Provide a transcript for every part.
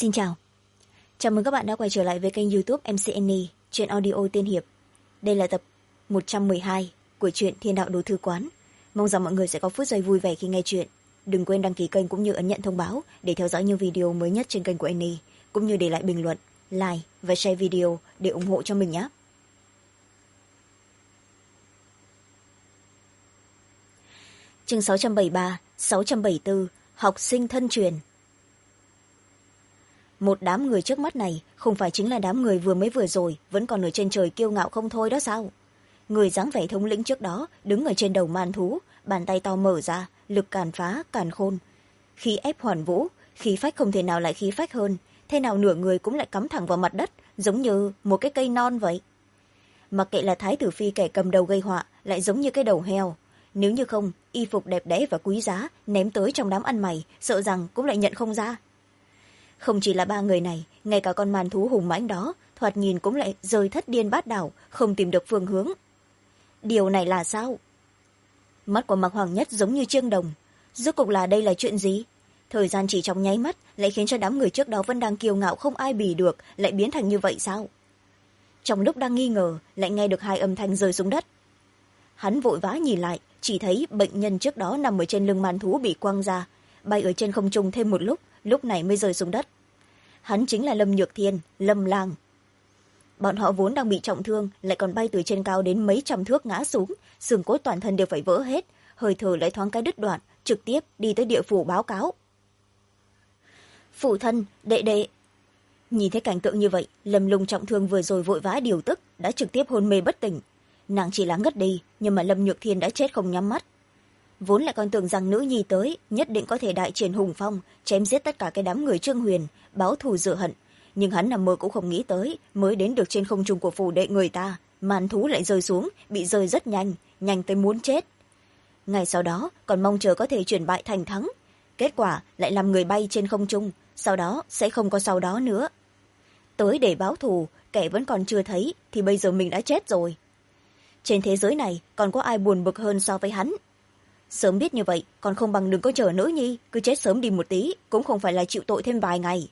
Xin chào. Chào mừng các bạn đã quay trở lại với kênh youtube MCNE, truyện audio tiên hiệp. Đây là tập 112 của truyện Thiên đạo đồ thư quán. Mong rằng mọi người sẽ có phút giây vui vẻ khi nghe chuyện. Đừng quên đăng ký kênh cũng như ấn nhận thông báo để theo dõi những video mới nhất trên kênh của NE, cũng như để lại bình luận, like và share video để ủng hộ cho mình nhé. Chương 673, 674, học sinh thân truyền. Một đám người trước mắt này không phải chính là đám người vừa rồi vẫn còn ở trên trời kiêu ngạo không thôi đó sao? Người dáng vẻ thống lĩnh trước đó đứng ở trên đầu man thú, bàn tay to mở ra, lực càn phá càn khôn, khí ép hoàn vũ, khí phách không thể nào lại khí phách hơn, thế nào nửa người cũng lại cắm thẳng vào mặt đất, giống như một cái cây non vậy. Mặc kệ là thái tử phi kẻ cầm đầu gây họa, lại giống như cái đầu heo. Nếu như không, y phục đẹp đẽ và quý giá ném tới trong đám ăn mày, sợ rằng cũng lại nhận không ra. Không chỉ là ba người này, ngay cả con màn thú hùng mãnh đó thoạt nhìn cũng lại rơi thất điên bát đảo, không tìm được phương hướng. Điều này là sao? Mắt của Mạc Hoàng Nhất giống như chiêng đồng. Rốt cuộc là đây là chuyện gì? Thời gian chỉ trong nháy mắt lại khiến cho đám người trước đó vẫn đang kiêu ngạo không ai bì được lại biến thành như vậy sao? Trong lúc đang nghi ngờ, lại nghe được hai âm thanh rơi xuống đất. Hắn vội vã nhìn lại, chỉ thấy bệnh nhân trước đó nằm ở trên lưng màn thú bị quăng ra, bay ở trên không trung thêm một lúc này mới rơi xuống đất. Hắn chính là Lâm Nhược Thiên, Lâm Lang. Bọn họ vốn đang bị trọng thương, lại còn bay từ trên cao đến mấy trăm thước ngã xuống, xương cốt toàn thân đều phải vỡ hết, hơi thở lại thoáng cái đứt đoạn, trực tiếp đi tới địa phủ báo cáo. Phụ thân, đệ đệ. Nhìn thấy cảnh tượng như vậy, Lâm Lung trọng thương vừa rồi vội vã điều tức, đã trực tiếp hôn mê bất tỉnh. Nàng chỉ là ngất đi, nhưng mà Lâm Nhược Thiên đã chết không nhắm mắt. Vốn lại còn tưởng rằng nữ nhi tới nhất định có thể đại triển hùng phong, chém giết tất cả cái đám người Trương Huyền, báo thù rửa hận, nhưng hắn nằm mơ cũng không nghĩ tới, mới đến được trên không trung của phủ đệ người ta, màn thú lại rơi xuống, bị rơi rất nhanh, nhanh tới muốn chết. Ngày sau đó còn mong chờ có thể chuyển bại thành thắng, kết quả lại làm người bay trên không trung, sau đó sẽ không có sau đó nữa. Tới để báo thù, kẻ vẫn còn chưa thấy thì bây giờ mình đã chết rồi. Trên thế giới này còn có ai buồn bực hơn so với hắn? Sớm biết như vậy còn không bằng đừng có chờ nữ nhi, cứ chết sớm đi một tí cũng không phải là chịu tội thêm vài ngày.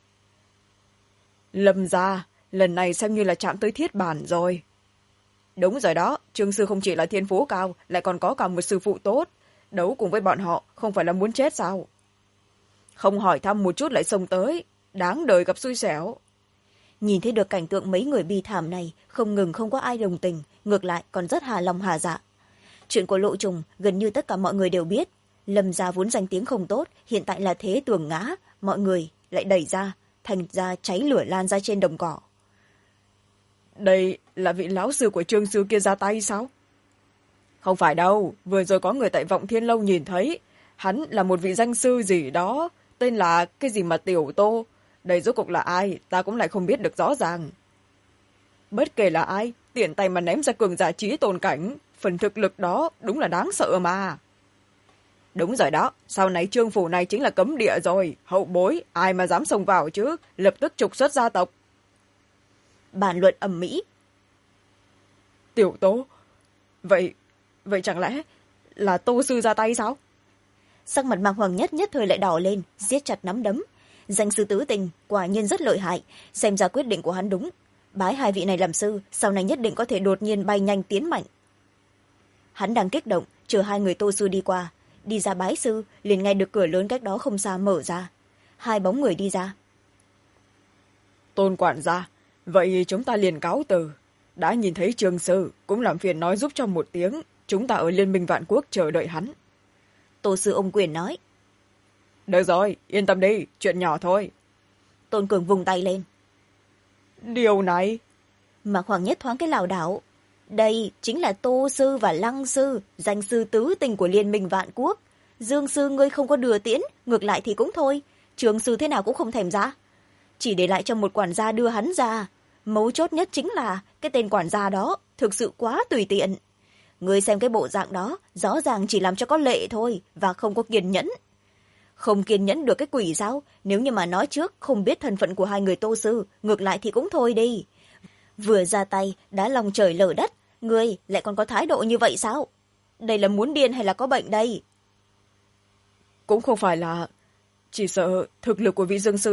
Lâm gia, lần này xem như là chạm tới thiết bản rồi. Đúng rồi đó, Trương sư không chỉ là thiên phú cao, lại còn có cả một sư phụ tốt, đấu cùng với bọn họ không phải là muốn chết sao? Không hỏi thăm một chút lại xông tới, đáng đời gặp xui xẻo. Nhìn thấy được cảnh tượng mấy người bi thảm này, không ngừng không có ai đồng tình, ngược lại còn rất hà lòng hà dạ. Chuyện của Lộ Trùng gần như tất cả mọi người đều biết. Lâm gia vốn danh tiếng không tốt, hiện tại là thế tường ngã, mọi người lại đẩy ra, thành ra cháy lửa lan ra trên đồng cỏ. Đây là vị lão sư của Trương sư kia ra tay sao? Không phải đâu, vừa rồi có người tại Vọng Thiên Lâu nhìn thấy, hắn là một vị danh sư gì đó, tên là cái gì mà Tiểu Tô. Đây rốt cuộc là ai, ta cũng lại không biết được rõ ràng. Bất kể là ai, tiện tay mà ném ra cường giả trí tôn cảnh, phần thực lực đó đúng là đáng sợ mà. Đúng rồi đó, sau này Trương phủ này chính là cấm địa rồi, hậu bối, ai mà dám xông vào chứ, lập tức trục xuất gia tộc. Bàn luận ầm ĩ. Tiểu Tố, vậy chẳng lẽ là Tô sư ra tay sao? Sắc mặt Mạc Hoàng Nhất nhất thời lại đỏ lên, siết chặt nắm đấm. Danh sư tứ tình quả nhiên rất lợi hại, xem ra quyết định của hắn đúng, bái hai vị này làm sư, sau này nhất định có thể đột nhiên bay nhanh tiến mạnh. Hắn đang kích động, chờ hai người Tô sư đi qua, đi ra bái sư, liền nghe được cửa lớn cách đó không xa mở ra. Hai bóng người đi ra. Tôn quản gia, vậy chúng ta liền cáo từ. Đã nhìn thấy Trương sư, cũng làm phiền nói giúp cho một tiếng, chúng ta ở Liên minh Vạn Quốc chờ đợi hắn. Tô sư ôm quyền nói. Được rồi, yên tâm đi, chuyện nhỏ thôi. Tôn Cường vùng tay lên. Điều này... Mạc Hoàng Nhất thoáng cái lảo đảo. Đây chính là Tô sư và Lăng sư, danh sư tứ tình của Liên minh Vạn Quốc. Dương sư ngươi không có đưa tiễn, ngược lại thì cũng thôi. Trường sư thế nào cũng không thèm ra. Chỉ để lại cho một quản gia đưa hắn ra. Mấu chốt nhất chính là cái tên quản gia đó thực sự quá tùy tiện. Ngươi xem cái bộ dạng đó, rõ ràng chỉ làm cho có lệ thôi, và không có kiên nhẫn. Không kiên nhẫn được cái quỷ sao? Nếu như mà nói trước không biết thân phận của hai người Tô sư, ngược lại thì cũng thôi đi. Vừa ra tay đã lòng trời lở đất, ngươi lại còn có thái độ như vậy sao? Đây là muốn điên hay là có bệnh đây? Cũng không phải là... Chỉ sợ thực lực của vị dương sư này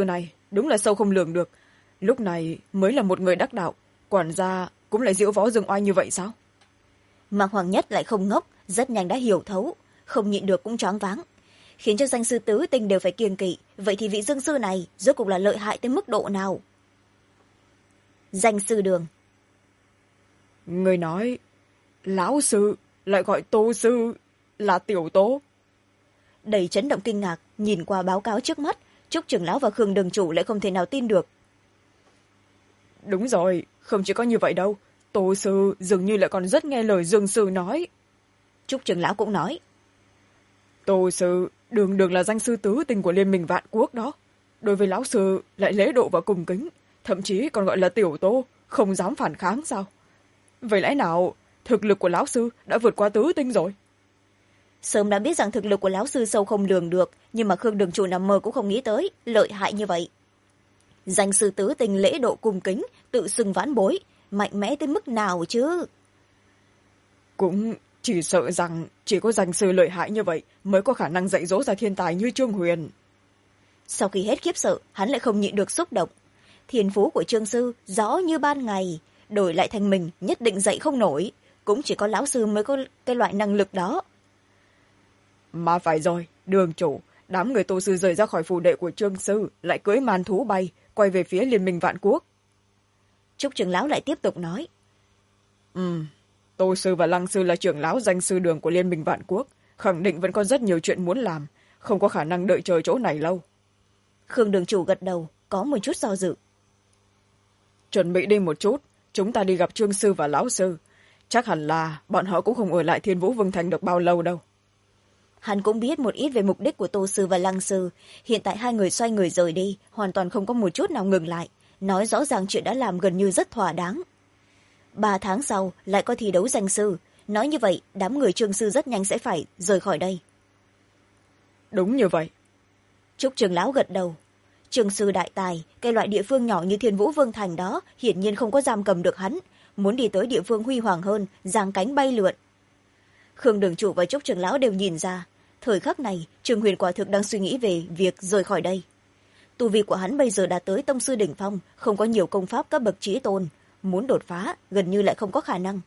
đúng là sâu không lường được. Lúc này mới là một người đắc đạo, quản gia cũng lại diễu võ dương oai như vậy sao? Mạc Hoàng Nhất lại không ngốc, rất nhanh đã hiểu thấu, không nhịn được cũng choáng váng, khiến cho danh sư tứ tinh đều phải kiêng kỵ. Vậy thì vị dương sư này rốt cuộc là lợi hại tới mức độ nào? Danh sư Đường. Người nói lão sư lại gọi Tô sư là tiểu Tố? Đầy chấn động kinh ngạc nhìn qua báo cáo trước mắt, Trúc trưởng lão và Khương đường chủ lại không thể nào tin được. Đúng rồi, không chỉ có như vậy đâu, Tô sư dường như lại còn rất nghe lời Dương sư nói. Trúc trưởng lão cũng nói. Tô sư đường đường là danh sư tứ tinh của Liên minh Vạn Quốc đó, đối với lão sư lại lễ độ và cung kính, thậm chí còn gọi là tiểu Tô, không dám phản kháng sao? Vậy lẽ nào thực lực của lão sư đã vượt qua tứ tinh rồi? Sớm đã biết rằng thực lực của lão sư sâu không lường được, nhưng mà Khương đường chủ nằm mơ cũng không nghĩ tới lợi hại như vậy. Danh sư tứ tinh lễ độ cung kính, tự xưng vãn bối, mạnh mẽ tới mức nào chứ? Cũng chỉ sợ rằng chỉ có danh sư lợi hại như vậy mới có khả năng dạy dỗ ra thiên tài như Trương Huyền. Sau khi hết khiếp sợ, hắn lại không nhịn được xúc động. Thiên phú của Trương sư rõ như ban ngày, đổi lại thành mình nhất định dạy không nổi, cũng chỉ có lão sư mới có cái loại năng lực đó. Mà phải rồi, Đường chủ, đám người Tô sư rời ra khỏi phù đệ của Trương sư, lại cưỡi màn thú bay quay về phía Liên minh Vạn Quốc. Trúc trưởng lão lại tiếp tục nói. Tô sư và Lăng sư là trưởng lão danh sư Đường của Liên minh Vạn Quốc, khẳng định vẫn có rất nhiều chuyện muốn làm, không có khả năng đợi chờ chỗ này lâu. Khương đường chủ gật đầu, có một chút do dự. Chuẩn bị đi một chút, chúng ta đi gặp Trương sư và lão sư. Chắc hẳn là bọn họ cũng không ở lại Thiên Vũ Vương Thành được bao lâu đâu. Hắn cũng biết một ít về mục đích của Tô sư và Lăng sư. Hiện tại hai người xoay người rời đi, hoàn toàn không có một chút nào ngừng lại, nói rõ ràng chuyện đã làm gần như rất thỏa đáng. 3 tháng sau lại có thi đấu danh sư, nói như vậy đám người Trương sư rất nhanh sẽ phải rời khỏi đây. Đúng như vậy. Trúc trưởng lão gật đầu. Trương sư đại tài, cái loại địa phương nhỏ như Thiên Vũ Vương Thành đó hiển nhiên không có giam cầm được hắn, muốn đi tới địa phương huy hoàng hơn, giang cánh bay lượn. Khương đường chủ và Trúc trưởng lão đều nhìn ra, thời khắc này Trương Huyền quả thực đang suy nghĩ về việc rời khỏi đây. Tu vi của hắn bây giờ đã tới tông sư đỉnh phong, không có nhiều công pháp cấp bậc chí tôn, muốn đột phá gần như lại không có khả năng.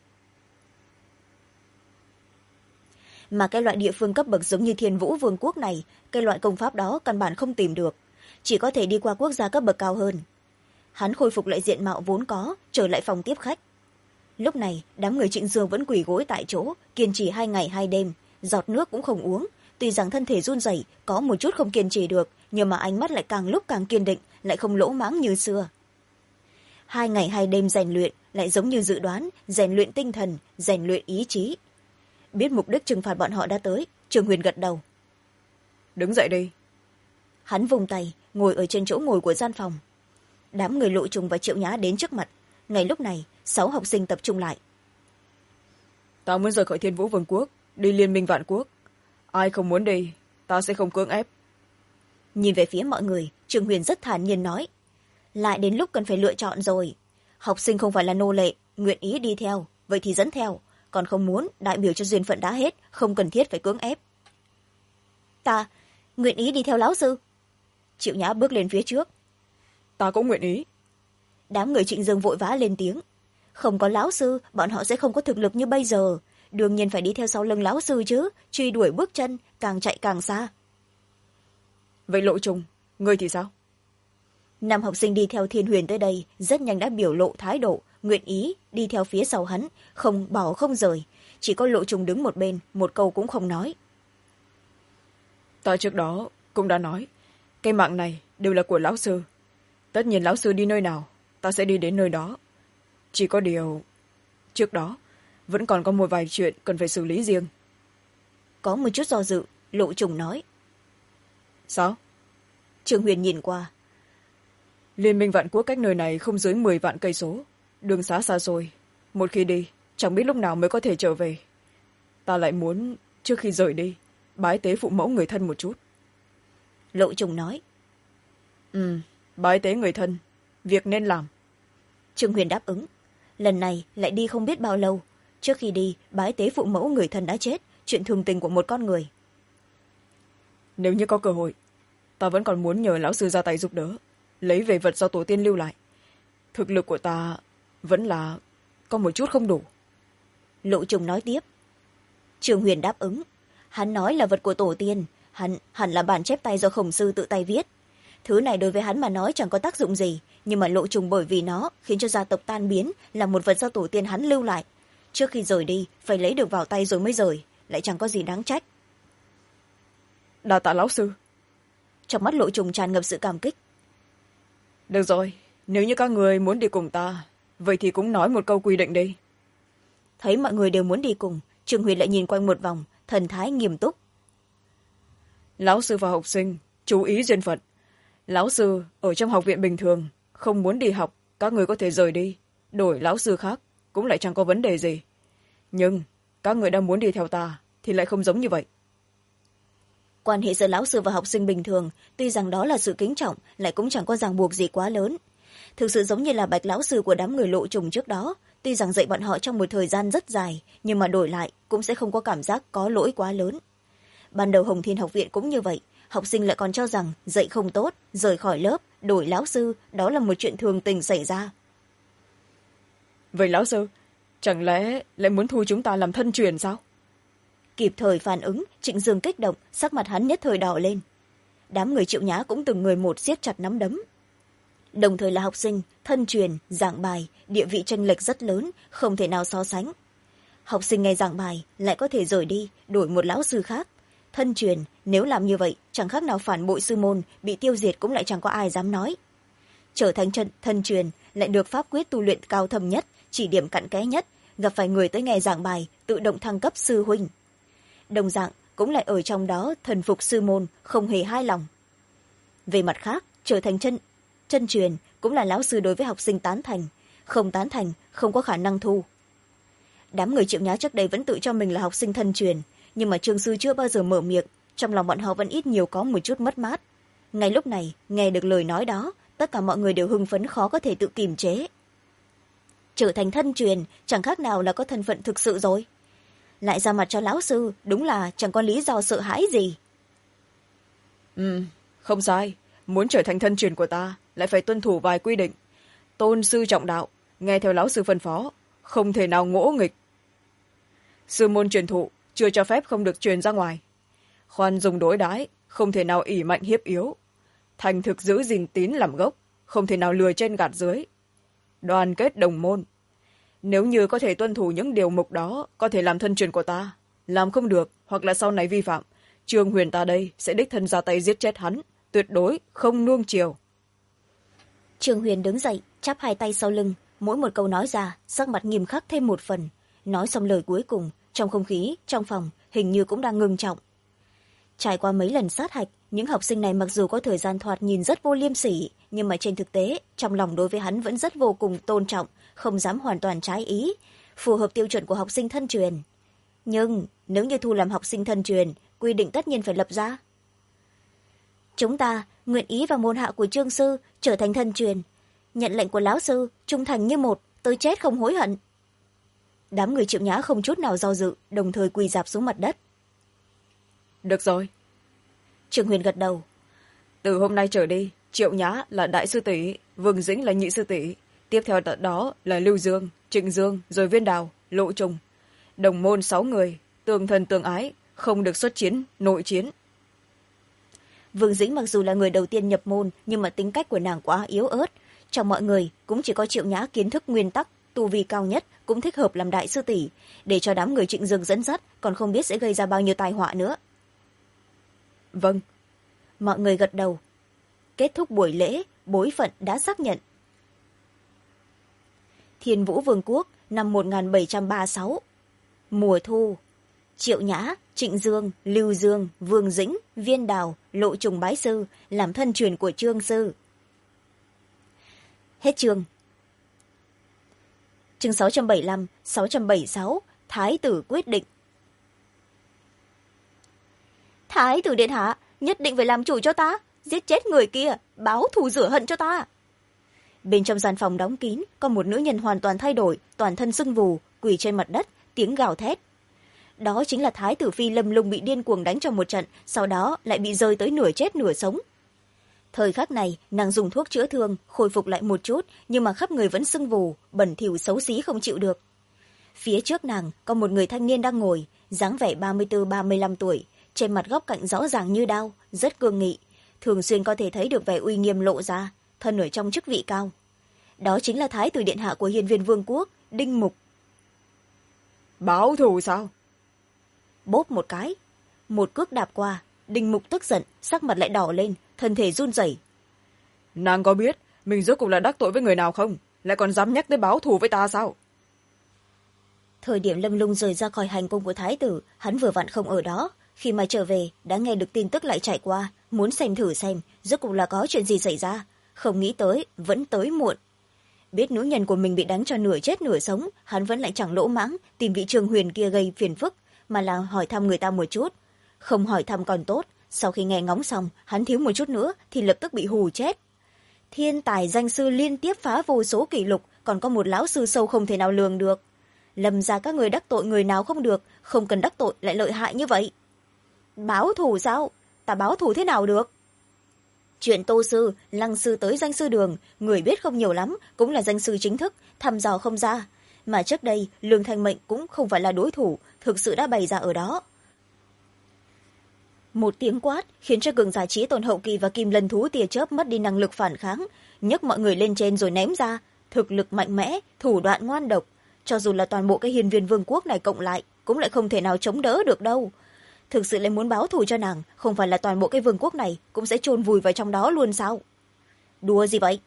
Mà cái loại địa phương cấp bậc giống như Thiên Vũ Vương quốc này, cái loại công pháp đó căn bản không tìm được, chỉ có thể đi qua quốc gia cấp bậc cao hơn. Hắn khôi phục lại diện mạo vốn có, trở lại phòng tiếp khách. Lúc này đám người Trịnh Dương vẫn quỳ gối tại chỗ, kiên trì 2 ngày 2 đêm, giọt nước cũng không uống. Tuy rằng thân thể run rẩy, có một chút không kiên trì được, nhưng mà ánh mắt lại càng lúc càng kiên định, lại không lỗ mãng như xưa. 2 ngày 2 đêm rèn luyện, lại giống như dự đoán, rèn luyện tinh thần, rèn luyện ý chí. Biết mục đích trừng phạt bọn họ đã tới, Trương Huyền gật đầu. Đứng dậy đi. Hắn vùng tay, ngồi ở trên chỗ ngồi của gian phòng. Đám người Lộ Trùng và Triệu Nhã đến trước mặt. Ngay lúc này 6 học sinh tập trung lại. Ta muốn rời khỏi Thiên Vũ Vương quốc, đi Liên minh Vạn Quốc. Ai không muốn đi, ta sẽ không cưỡng ép. Nhìn về phía mọi người, Trương Huyền rất thản nhiên nói. Lại đến lúc cần phải lựa chọn rồi. Học sinh không phải là nô lệ, nguyện ý đi theo, vậy thì dẫn theo. Còn không muốn, đại biểu cho duyên phận đã hết, không cần thiết phải cưỡng ép. Ta nguyện ý đi theo lão sư. Triệu Nhã bước lên phía trước. Ta cũng nguyện ý. Đám người Trịnh Dương vội vã lên tiếng. Không có lão sư, bọn họ sẽ không có thực lực như bây giờ. Đương nhiên phải đi theo sau lưng lão sư chứ, truy đuổi bước chân, càng chạy càng xa. Vậy Lộ Trùng, ngươi thì sao? 5 học sinh đi theo Thiên Huyền tới đây, rất nhanh đã biểu lộ thái độ, nguyện ý đi theo phía sau hắn, không bỏ không rời. Chỉ có Lộ Trùng đứng một bên, một câu cũng không nói. Ta trước đó cũng đã nói, cái mạng này đều là của lão sư. Tất nhiên lão sư đi nơi nào, ta sẽ đi đến nơi đó. Chỉ có điều, trước đó, vẫn còn có một vài chuyện cần phải xử lý riêng. Có một chút do dự, Lộ Trùng nói. Sao? Trương Huyền nhìn qua. Liên minh Vạn Quốc cách nơi này không dưới 10 vạn cây số, đường xá xa xôi. Một khi đi, chẳng biết lúc nào mới có thể trở về. Ta lại muốn, trước khi rời đi, bái tế phụ mẫu người thân một chút. Lộ Trùng nói. Bái tế người thân, việc nên làm. Trương Huyền đáp ứng. Lần này lại đi không biết bao lâu. Trước khi đi, bái tế phụ mẫu người thân đã chết, chuyện thường tình của một con người. Nếu như có cơ hội, ta vẫn còn muốn nhờ lão sư ra tay giúp đỡ. lấy về vật do tổ tiên lưu lại. Thực lực của ta vẫn là có một chút không đủ. Lộ Trùng nói tiếp. Trương Huyền đáp ứng. Hắn nói là vật của tổ tiên, hẳn là bản chép tay do Khổng sư tự tay viết. Thứ này đối với hắn mà nói chẳng có tác dụng gì, nhưng mà Lộ Trùng bởi vì nó khiến cho gia tộc tan biến, là một vật do tổ tiên hắn lưu lại. Trước khi rời đi phải lấy được vào tay rồi mới rời, lại chẳng có gì đáng trách. Đa tạ lão sư. Trong mắt Lộ Trùng tràn ngập sự cảm kích. Được rồi, nếu như các người muốn đi cùng ta, vậy thì cũng nói một câu quy định đi. Thấy mọi người đều muốn đi cùng, Trương Huyền lại nhìn quanh một vòng, thần thái nghiêm túc. Lão sư và học sinh chú ý duyên phận. Lão sư ở trong học viện bình thường, không muốn đi học, các người có thể rời đi, đổi lão sư khác cũng lại chẳng có vấn đề gì. Nhưng các người đang muốn đi theo ta thì lại không giống như vậy. Quan hệ giữa lão sư và học sinh bình thường, tuy rằng đó là sự kính trọng, lại cũng chẳng có ràng buộc gì quá lớn. Thực sự giống như là Bạch lão sư của đám người Lộ Trùng trước đó, tuy rằng dạy bọn họ trong một thời gian rất dài, nhưng mà đổi lại cũng sẽ không có cảm giác có lỗi quá lớn. Ban đầu Hồng Thiên học viện cũng như vậy, học sinh lại còn cho rằng dạy không tốt, rời khỏi lớp, đổi lão sư, đó là một chuyện thường tình xảy ra. Vậy lão sư, chẳng lẽ lại muốn thu chúng ta làm thân truyền sao? Kịp thời phản ứng, Trịnh Dương kích động, sắc mặt hắn nhất thời đỏ lên. Đám người Triệu Nhã cũng từng người một siết chặt nắm đấm. Đồng thời là học sinh, thân truyền, giảng bài, địa vị chênh lệch rất lớn, không thể nào so sánh. Học sinh nghe giảng bài lại có thể rời đi, đổi một lão sư khác. Thân truyền, nếu làm như vậy, chẳng khác nào phản bội sư môn, bị tiêu diệt cũng lại chẳng có ai dám nói. Trở thành thân truyền, lại được pháp quyết tu luyện cao thâm nhất, chỉ điểm cặn kẽ nhất, gặp phải người tới nghe giảng bài, tự động thăng cấp sư huynh. Đồng dạng cũng lại ở trong đó thần phục sư môn, không hề hài lòng. Về mặt khác, trở thành chân truyền cũng là lão sư đối với học sinh tán thành, không tán thành không có khả năng thu. Đám người Triệu Nhã trước đây vẫn tự cho mình là học sinh thân truyền, nhưng mà Trương sư chưa bao giờ mở miệng, trong lòng bọn họ vẫn ít nhiều có một chút mất mát. Ngay lúc này nghe được lời nói đó, tất cả mọi người đều hưng phấn khó có thể tự kiềm chế. Trở thành thân truyền chẳng khác nào là có thân phận thực sự rồi, lại ra mặt cho lão sư, đúng là chẳng có lý do sợ hãi gì. Không sai, muốn trở thành thân truyền của ta lại phải tuân thủ vài quy định. Tôn sư trọng đạo, nghe theo lão sư phân phó, không thể nào ngỗ nghịch. Sư môn truyền thụ chưa cho phép không được truyền ra ngoài. Khoan dùng đối đãi, không thể nào ỷ mạnh hiếp yếu. Thành thực giữ gìn tín làm gốc, không thể nào lừa trên gạt dưới. Đoàn kết đồng môn. Nếu như có thể tuân thủ những điều mục đó, có thể làm thân truyền của ta. Làm không được, hoặc là sau này vi phạm, Trương Huyền ta đây sẽ đích thân ra tay giết chết hắn, tuyệt đối không nuông chiều. Trương Huyền đứng dậy, chắp hai tay sau lưng, mỗi một câu nói ra, sắc mặt nghiêm khắc thêm một phần. Nói xong lời cuối cùng, trong không khí, trong phòng, hình như cũng đang ngưng trọng. Trải qua mấy lần sát hạch, những học sinh này mặc dù có thời gian thoạt nhìn rất vô liêm sỉ, nhưng mà trên thực tế, trong lòng đối với hắn vẫn rất vô cùng tôn trọng, không dám hoàn toàn trái ý, phù hợp tiêu chuẩn của học sinh thân truyền. Nhưng nếu như thu làm học sinh thân truyền, quy định tất nhiên phải lập ra. Chúng ta nguyện ý vào môn hạ của Trương sư, trở thành thân truyền, nhận lệnh của lão sư, trung thành như một, tới chết không hối hận. Đám người Triệu Nhã không chút nào do dự, đồng thời quỳ rạp xuống mặt đất. Được rồi. Trương Huyền gật đầu. Từ hôm nay trở đi, Triệu Nhã là đại sư tỷ, Vương Dĩnh là nhị sư tỷ, tiếp theo đó là Lưu Dương, Trịnh Dương, rồi Viên Đào, Lộ Trùng. Đồng môn 6 người, tương thân tương ái, không được xuất chiến, nội chiến. Vương Dĩnh mặc dù là người đầu tiên nhập môn, nhưng mà tính cách của nàng quá yếu ớt. Trong mọi người, cũng chỉ có Triệu Nhã kiến thức nguyên tắc, tu vi cao nhất, cũng thích hợp làm đại sư tỷ, để cho đám người Trịnh Dương dẫn dắt, còn không biết sẽ gây ra bao nhiêu tai họa nữa. Vâng. Mọi người gật đầu. Kết thúc buổi lễ, bối phận đã xác nhận. Thiên Vũ Vương quốc, năm 1736. Mùa thu. Triệu Nhã, Trịnh Dương, Lưu Dương, Vương Dĩnh, Viên Đào, Lộ Trùng bái sư, làm thân truyền của Trương sư. Hết chương. Chương 675, 676, Thái tử quyết định. Thái tử điện hạ, nhất định phải làm chủ cho ta, giết chết người kia, báo thù rửa hận cho ta. Bên trong gian phòng đóng kín, có một nữ nhân hoàn toàn thay đổi, toàn thân sưng vù, quỳ trên mặt đất, tiếng gào thét. Đó chính là Thái tử phi Lâm Lung bị điên cuồng đánh trong một trận, sau đó lại bị rơi tới nửa chết nửa sống. thời khắc này nàng dùng thuốc chữa thương khôi phục lại một chút, nhưng mà khắp người vẫn sưng vù, bẩn thỉu xấu xí không chịu được. Phía trước nàng có một người thanh niên đang ngồi, dáng vẻ 34-35 tuổi, trên mặt góc cạnh rõ ràng như đao, rất cương nghị, thường xuyên có thể thấy được vẻ uy nghiêm lộ ra, thân ở trong chức vị cao. Đó chính là thái tử điện hạ của Hiên Viên Vương quốc, Đinh Mục. Báo thù sao? Bốp một cái, một cước đạp qua, Đinh Mục tức giận, sắc mặt lại đỏ lên, thân thể run rẩy. Nàng có biết mình rốt cuộc là đắc tội với người nào không, lại còn dám nhắc tới báo thù với ta sao? Thời điểm Lâm Lung rời ra khỏi hành cung của thái tử, hắn vừa vặn không ở đó, khi mà trở về đã nghe được tin tức lại chạy qua, muốn xem thử xem rốt cuộc là có chuyện gì xảy ra, không nghĩ tới vẫn tới muộn. Biết nữ nhân của mình bị đánh cho nửa chết nửa sống, hắn vẫn lại chẳng lỗ mãng tìm vị Trường Huyền kia gây phiền phức, mà là hỏi thăm người ta một chút. Không hỏi thăm còn tốt, sau khi nghe ngóng xong hắn thiếu một chút nữa thì lập tức bị hù chết. Thiên tài danh sư liên tiếp phá vô số kỷ lục, còn có một lão sư sâu không thể nào lường được. Lâm ra các người đắc tội người nào không được, không cần đắc tội lại lợi hại như vậy. Báo thù sao? Ta báo thù thế nào được? Chuyện Tô sư, Lăng sư tới danh sư đường, người biết không nhiều lắm, cũng là danh sư chính thức, thăm dò không ra. Mà trước đây, Lương Thanh Mệnh cũng không phải là đối thủ, thực sự đã bày ra ở đó. Một tiếng quát khiến cho cường giả trí tôn hậu kỳ và kim lân thú tia chớp mất đi năng lực phản kháng, nhấc mọi người lên trên rồi ném ra. Thực lực mạnh mẽ, thủ đoạn ngoan độc, cho dù là toàn bộ cái Hiên Viên Vương quốc này cộng lại, cũng lại không thể nào chống đỡ được đâu. Thực sự lại muốn báo thù cho nàng, không phải là toàn bộ cái vương quốc này cũng sẽ chôn vùi vào trong đó luôn sao? Đùa gì vậy?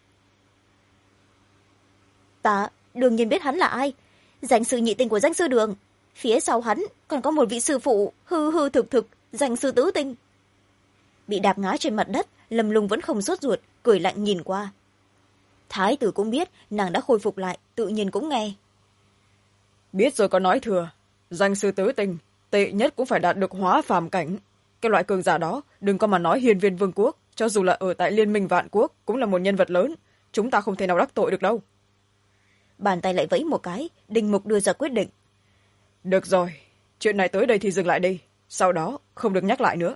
Ta đương nhiên biết hắn là ai, danh sư nhị tinh của danh sư đường. Phía sau hắn còn có một vị sư phụ hư hư thực thực, danh sư tứ tinh. Bị đạp ngã trên mặt đất, Lâm Lung vẫn không sốt ruột, cười lạnh nhìn qua. Thái tử cũng biết nàng đã khôi phục lại, tự nhiên cũng nghe. Biết rồi có nói thừa, danh sư tứ tinh tệ nhất cũng phải đạt được hóa phàm cảnh. Cái loại cường giả đó đừng có mà nói Hiên Viên Vương quốc, cho dù là ở tại Liên minh Vạn Quốc cũng là một nhân vật lớn, chúng ta không thể nào đắc tội được đâu. Bàn tay lại vẫy một cái, Đinh Mục đưa ra quyết định. Được rồi, chuyện này tới đây thì dừng lại đi, sau đó không được nhắc lại nữa.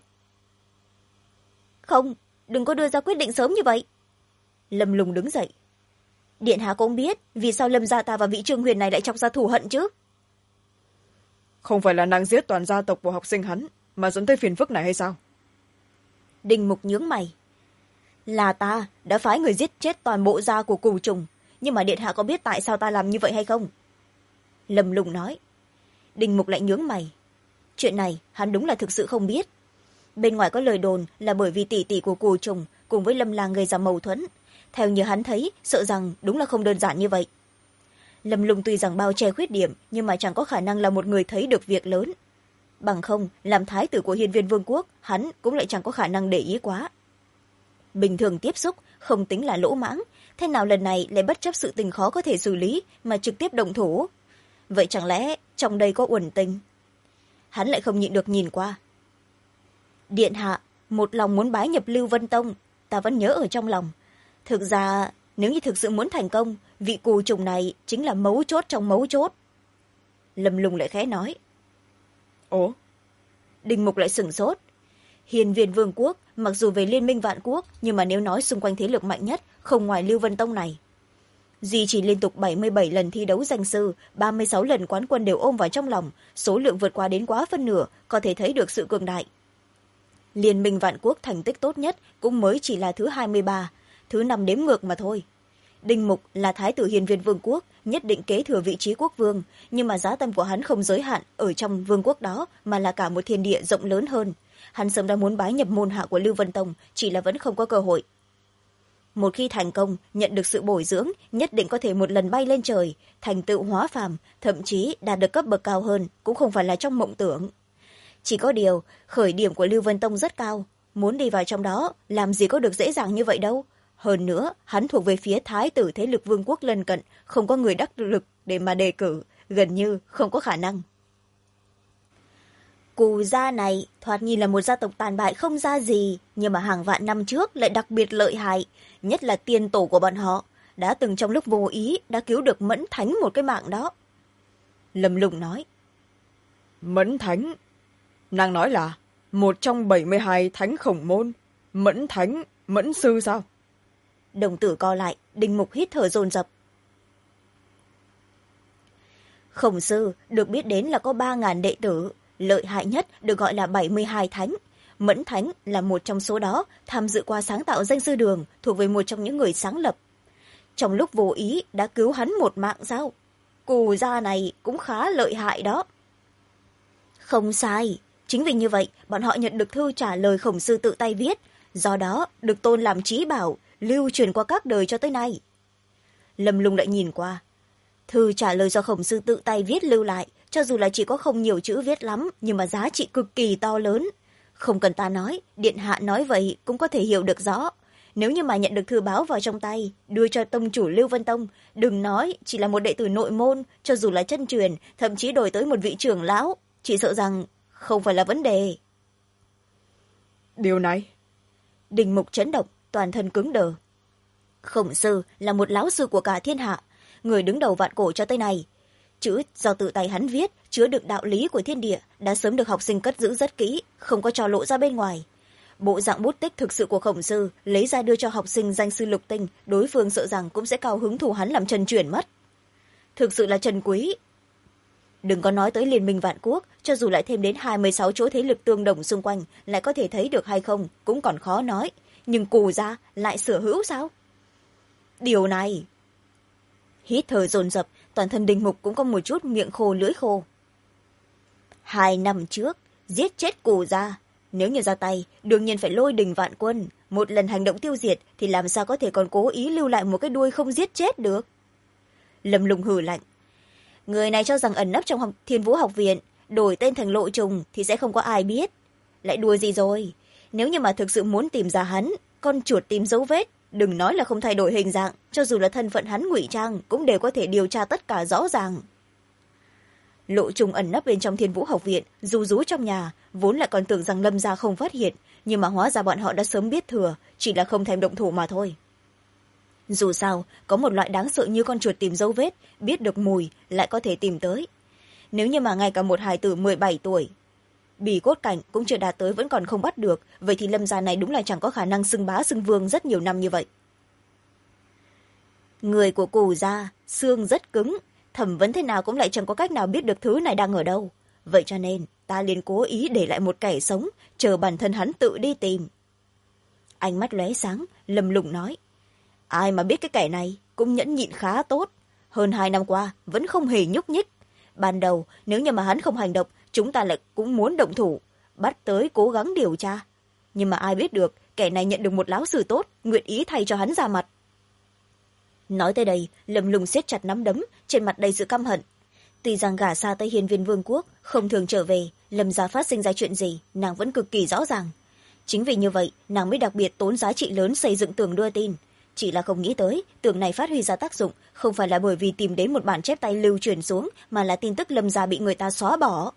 Không, đừng có đưa ra quyết định sớm như vậy. Lâm Lung đứng dậy. Điện hạ cũng biết vì sao Lâm gia ta và vị Trương Huyền này lại chọc ra thù hận chứ? Không phải là nàng giết toàn gia tộc của học sinh hắn mà dẫn tới phiền phức này hay sao? Đinh Mục nhướng mày. Là ta đã phái người giết chết toàn bộ gia của Cù Trùng, nhưng mà điện hạ có biết tại sao ta làm như vậy hay không? Lâm Lung nói. Đinh Mục lại nhướng mày. Chuyện này hắn đúng là thực sự không biết. Bên ngoài có lời đồn là bởi vì tỷ tỷ của Cù Trùng cùng với Lâm Lang gây ra mâu thuẫn. Theo như hắn thấy, sợ rằng đúng là không đơn giản như vậy. Lâm Lung tuy rằng bao che khuyết điểm, nhưng mà chẳng có khả năng là một người thấy được việc lớn. Bằng không, làm thái tử của Hiên Viên Vương quốc, hắn cũng lại chẳng có khả năng để ý quá. Bình thường tiếp xúc, không tính là lỗ mãng, thế nào lần này lại bất chấp sự tình khó có thể xử lý mà trực tiếp động thủ? Vậy chẳng lẽ trong đây có uẩn tình? Hắn lại không nhịn được nhìn qua. Điện hạ, một lòng muốn bái nhập Lưu Vân Tông, ta vẫn nhớ ở trong lòng. Thực ra, nếu như thực sự muốn thành công, vị Cù Trùng này chính là mấu chốt trong mấu chốt. Lâm Lung lại khẽ nói. Ủa? Đinh Mục lại sửng sốt. Hiên Viên Vương quốc, mặc dù về Liên minh Vạn Quốc, nhưng mà nếu nói xung quanh thế lực mạnh nhất, không ngoài Lưu Vân Tông này. Duy trì liên tục 77 lần thi đấu danh sư, 36 lần quán quân đều ôm vào trong lòng, số lượng vượt qua đến quá phân nửa, có thể thấy được sự cường đại. Liên minh Vạn Quốc thành tích tốt nhất cũng mới chỉ là thứ 23, thứ 5 đếm ngược mà thôi. Đinh Mục là thái tử Hiên Viên Vương quốc, nhất định kế thừa vị trí quốc vương, nhưng mà giá tâm của hắn không giới hạn ở trong vương quốc đó, mà là cả một thiên địa rộng lớn hơn. Hắn sớm đã muốn bái nhập môn hạ của Lưu Vân Tông, chỉ là vẫn không có cơ hội. Một khi thành công, nhận được sự bồi dưỡng, nhất định có thể một lần bay lên trời, thành tựu hóa phàm, thậm chí đạt được cấp bậc cao hơn, cũng không phải là trong mộng tưởng. Chỉ có điều, khởi điểm của Lưu Vân Tông rất cao, muốn đi vào trong đó, làm gì có được dễ dàng như vậy đâu. Hơn nữa, hắn thuộc về phía thái tử thế lực vương quốc lân cận, không có người đắc lực để mà đề cử, gần như không có khả năng. Cù gia này thoạt nhìn là một gia tộc tàn bại không ra gì, nhưng mà hàng vạn năm trước lại đặc biệt lợi hại, nhất là tiên tổ của bọn họ, đã từng trong lúc vô ý đã cứu được Mẫn Thánh một cái mạng đó. Lâm Lung nói. Mẫn Thánh? Nàng nói là một trong 72 thánh khổng môn, Mẫn Thánh Mẫn sư sao? Đồng tử co lại, Đinh Mục hít thở dồn dập. Khổng sư được biết đến là có 3.000 đệ tử, lợi hại nhất được gọi là 72 thánh. Mẫn thánh là một trong số đó, tham dự qua sáng tạo danh sư đường, thuộc về một trong những người sáng lập. Trong lúc vô ý đã cứu hắn một mạng sao? Cù gia này cũng khá lợi hại đó. Không sai, chính vì như vậy bọn họ nhận được thư trả lời khổng sư tự tay viết, do đó được tôn làm trí bảo, lưu truyền qua các đời cho tới nay. Lâm Lung lại nhìn qua. Thư trả lời do khổng sư tự tay viết lưu lại, cho dù là chỉ có không nhiều chữ viết lắm, nhưng mà giá trị cực kỳ to lớn. Không cần ta nói, điện hạ nói vậy cũng có thể hiểu được rõ. Nếu như mà nhận được thư báo vào trong tay, đưa cho tông chủ Lưu Vân Tông, đừng nói chỉ là một đệ tử nội môn, cho dù là chân truyền, thậm chí đổi tới một vị trưởng lão, chỉ sợ rằng không phải là vấn đề. Điều này, Đình Mục chấn động, toàn thân cứng đờ. Khổng sư là một lão sư của cả thiên hạ, người đứng đầu vạn cổ cho tới nay. Chữ do tự tay hắn viết, chứa đựng đạo lý của thiên địa, đã sớm được học sinh cất giữ rất kỹ, không có trò lộ ra bên ngoài. Bộ dạng bút tích thực sự của khổng sư lấy ra đưa cho học sinh danh sư lục tinh, đối phương sợ rằng cũng sẽ cao hứng thù hắn làm trần chuyển mất. Thực sự là trần quý. Đừng có nói tới liên minh vạn quốc, cho dù lại thêm đến 26 chỗ thế lực tương đồng xung quanh, lại có thể thấy được hay không, cũng còn khó nói. Nhưng cù ra lại sở hữu sao? Điều này... Hít thở dồn dập, toàn thân Đinh Mục cũng có một chút miệng khô lưỡi khô. 2 năm trước, giết chết cù ra. Nếu như ra tay, đương nhiên phải lôi đình vạn quân. Một lần hành động tiêu diệt thì làm sao có thể còn cố ý lưu lại một cái đuôi không giết chết được. Lâm Lung hừ lạnh. Người này cho rằng ẩn nấp trong Thiên Vũ học viện, đổi tên thành Lộ Trùng thì sẽ không có ai biết. Lại đùa gì rồi? Nếu như mà thực sự muốn tìm ra hắn, con chuột tìm dấu vết, đừng nói là không thay đổi hình dạng, cho dù là thân phận hắn ngụy trang cũng đều có thể điều tra tất cả rõ ràng. Lộ Trùng ẩn nấp bên trong Thiên Vũ học viện, ru rú trong nhà, vốn lại còn tưởng rằng Lâm gia không phát hiện, nhưng mà hóa ra bọn họ đã sớm biết thừa, chỉ là không thèm động thủ mà thôi. Dù sao, có một loại đáng sợ như con chuột tìm dấu vết, biết được mùi lại có thể tìm tới. Nếu như mà ngay cả một hài tử 17 tuổi, bì cốt cảnh cũng chưa đạt tới vẫn còn không bắt được, vậy thì Lâm gia này đúng là chẳng có khả năng xưng bá xưng vương rất nhiều năm như vậy. Người của Cù gia, xương rất cứng, thẩm vấn thế nào cũng lại chẳng có cách nào biết được thứ này đang ở đâu. Vậy cho nên, ta liền cố ý để lại một kẻ sống, chờ bản thân hắn tự đi tìm. Ánh mắt lóe sáng, Lâm Lung nói. Ai mà biết cái kẻ này, cũng nhẫn nhịn khá tốt. Hơn 2 năm qua, vẫn không hề nhúc nhích. Ban đầu, nếu như mà hắn không hành động, chúng ta lại cũng muốn động thủ, bắt tới cố gắng điều tra. Nhưng mà ai biết được, kẻ này nhận được một lão sư tốt, nguyện ý thay cho hắn ra mặt. Nói tới đây, Lâm Lung siết chặt nắm đấm, trên mặt đầy sự căm hận. Tuy rằng gả xa tới Hiên Viên Vương quốc, không thường trở về, Lâm gia phát sinh ra chuyện gì, nàng vẫn cực kỳ rõ ràng. Chính vì như vậy, nàng mới đặc biệt tốn giá trị lớn xây dựng tường đưa tin. Chỉ là không nghĩ tới, tường này phát huy ra tác dụng, không phải là bởi vì tìm đến một bản chép tay lưu truyền xuống, mà là tin tức Lâm gia bị người ta xóa bỏ.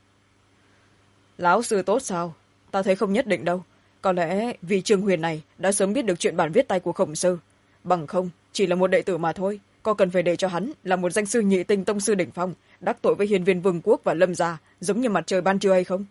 Lão sư tốt sao? Ta thấy không nhất định đâu. Có lẽ vì Trương Huyền này đã sớm biết được chuyện bản viết tay của khổng sư. Bằng không, chỉ là một đệ tử mà thôi. Có cần phải để cho hắn là một danh sư nhị tinh tông sư đỉnh phong, đắc tội với Hiên Viên Vương quốc và Lâm gia, giống như mặt trời ban trưa hay không?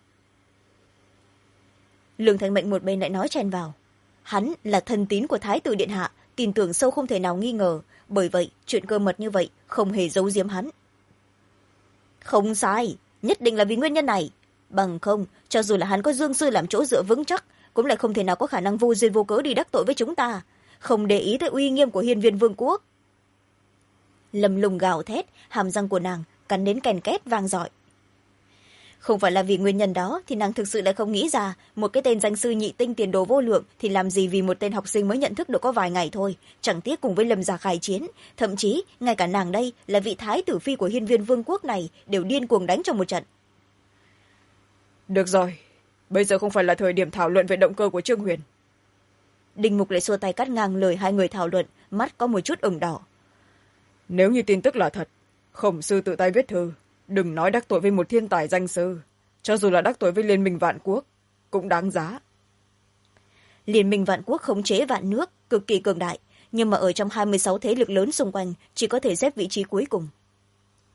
Lương Thanh Mệnh một bên lại nói chen vào. Hắn là thân tín của Thái tử Điện Hạ, tin tưởng sâu không thể nào nghi ngờ. Bởi vậy, chuyện cơ mật như vậy không hề giấu giếm hắn. Không sai, nhất định là vì nguyên nhân này. Bằng không, cho dù là hắn có Dương sư làm chỗ dựa vững chắc, cũng lại không thể nào có khả năng vô duyên vô cớ đi đắc tội với chúng ta, không để ý tới uy nghiêm của Hiên Viên Vương quốc. Lâm Lung gào thét, hàm răng của nàng cắn đến kèn két vang dọi. Không phải là vì nguyên nhân đó thì nàng thực sự lại không nghĩ ra, một cái tên danh sư nhị tinh tiền đồ vô lượng thì làm gì vì một tên học sinh mới nhận thức được có vài ngày thôi, chẳng tiếc cùng với Lâm gia khai chiến. Thậm chí ngay cả nàng đây là vị thái tử phi của Hiên Viên Vương quốc này đều điên cuồng đánh trong một trận. Được rồi, bây giờ không phải là thời điểm thảo luận về động cơ của Trương Huyền. Đinh Mục lại xua tay cắt ngang lời hai người thảo luận, mắt có một chút ửng đỏ. Nếu như tin tức là thật, khổng sư tự tay viết thư, đừng nói đắc tội với một thiên tài danh sư, cho dù là đắc tội với Liên minh Vạn Quốc, cũng đáng giá. Liên minh Vạn Quốc khống chế vạn nước, cực kỳ cường đại, nhưng mà ở trong 26 thế lực lớn xung quanh chỉ có thể xếp vị trí cuối cùng.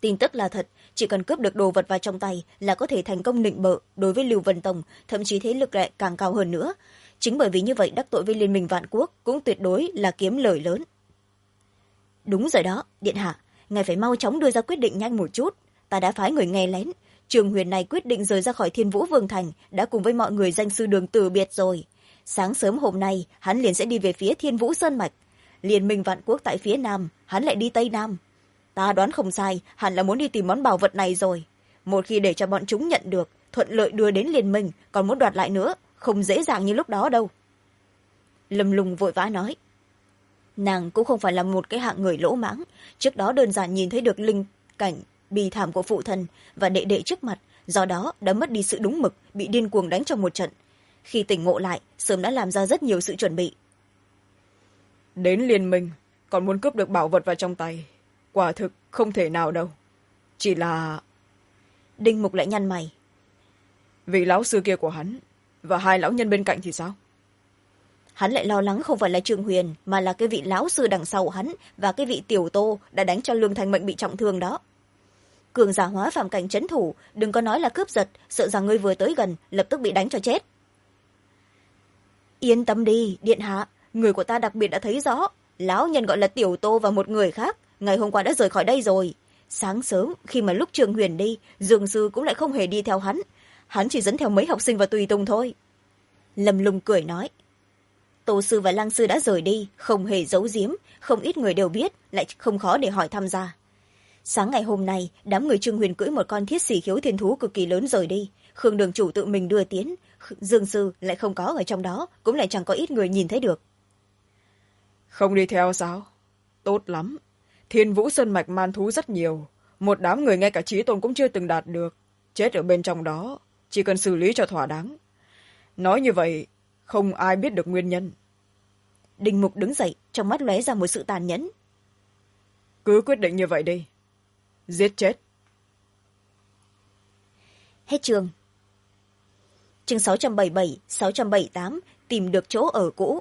tin tức là thật, chỉ cần cướp được đồ vật vào trong tay là có thể thành công nịnh bợ đối với Lưu Vân Tông, thậm chí thế lực lại càng cao hơn nữa. Chính bởi vì như vậy đắc tội với Liên minh Vạn Quốc cũng tuyệt đối là kiếm lời lớn. Đúng rồi đó, điện hạ, ngài phải mau chóng đưa ra quyết định nhanh một chút. Ta đã phái người nghe lén, Trường Huyền này quyết định rời ra khỏi Thiên Vũ Vương Thành, đã cùng với mọi người danh sư đường từ biệt rồi. Sáng sớm hôm nay hắn liền sẽ đi về phía Thiên Vũ Sơn Mạch. Liên minh Vạn Quốc tại phía nam, hắn lại đi tây nam. Ta đoán không sai, hẳn là muốn đi tìm món bảo vật này rồi. Một khi để cho bọn chúng nhận được, thuận lợi đưa đến liên minh, còn muốn đoạt lại nữa, không dễ dàng như lúc đó đâu. Lâm Lung vội vã nói. Nàng cũng không phải là một cái hạng người lỗ mãng, trước đó đơn giản nhìn thấy được linh cảnh bi thảm của phụ thân và đệ đệ trước mặt, do đó đã mất đi sự đúng mực, bị điên cuồng đánh trong một trận. Khi tỉnh ngộ lại, sớm đã làm ra rất nhiều sự chuẩn bị. Đến liên minh còn muốn cướp được bảo vật vào trong tay, quả thực không thể nào đâu. Chỉ là... Đinh Mục lại nhăn mày. Vị lão sư kia của hắn và hai lão nhân bên cạnh thì sao? Hắn lại lo lắng không phải là Trường Huyền, mà là cái vị lão sư đằng sau hắn và cái vị tiểu tô đã đánh cho Lương Thanh Mệnh bị trọng thương đó. Cường giả hóa phạm cảnh trấn thủ, đừng có nói là cướp giật, sợ rằng ngươi vừa tới gần lập tức bị đánh cho chết. Yên tâm đi, điện hạ, người của ta đặc biệt đã thấy rõ, lão nhân gọi là tiểu tô và một người khác ngày hôm qua đã rời khỏi đây rồi. Sáng sớm khi mà lúc Trường Huyền đi, dường sư cũng lại không hề đi theo hắn chỉ dẫn theo mấy học sinh và tùy tùng thôi. Lâm Lung cười nói. Tô sư và Lăng sư đã rời đi, không hề giấu giếm, không ít người đều biết, lại không khó để hỏi thăm ra. Sáng ngày hôm nay, đám người Trương Huyền cưỡi một con thiết xỉ khiếu thiên thú cực kỳ lớn rời đi. Khương đường chủ tự mình đưa tiến, Dương sư lại không có ở trong đó, cũng lại chẳng có ít người nhìn thấy được. Không đi theo sao? Tốt lắm. Thiên Vũ Sơn Mạch man thú rất nhiều, một đám người ngay cả chí tôn cũng chưa từng đạt được, chết ở bên trong đó, chỉ cần xử lý cho thỏa đáng. Nói như vậy, không ai biết được nguyên nhân. Đinh Mục đứng dậy, trong mắt lóe ra một sự tàn nhẫn. Cứ quyết định như vậy đi. Giết chết. Hết chương. Chương 677, 678, tìm được chỗ ở cũ.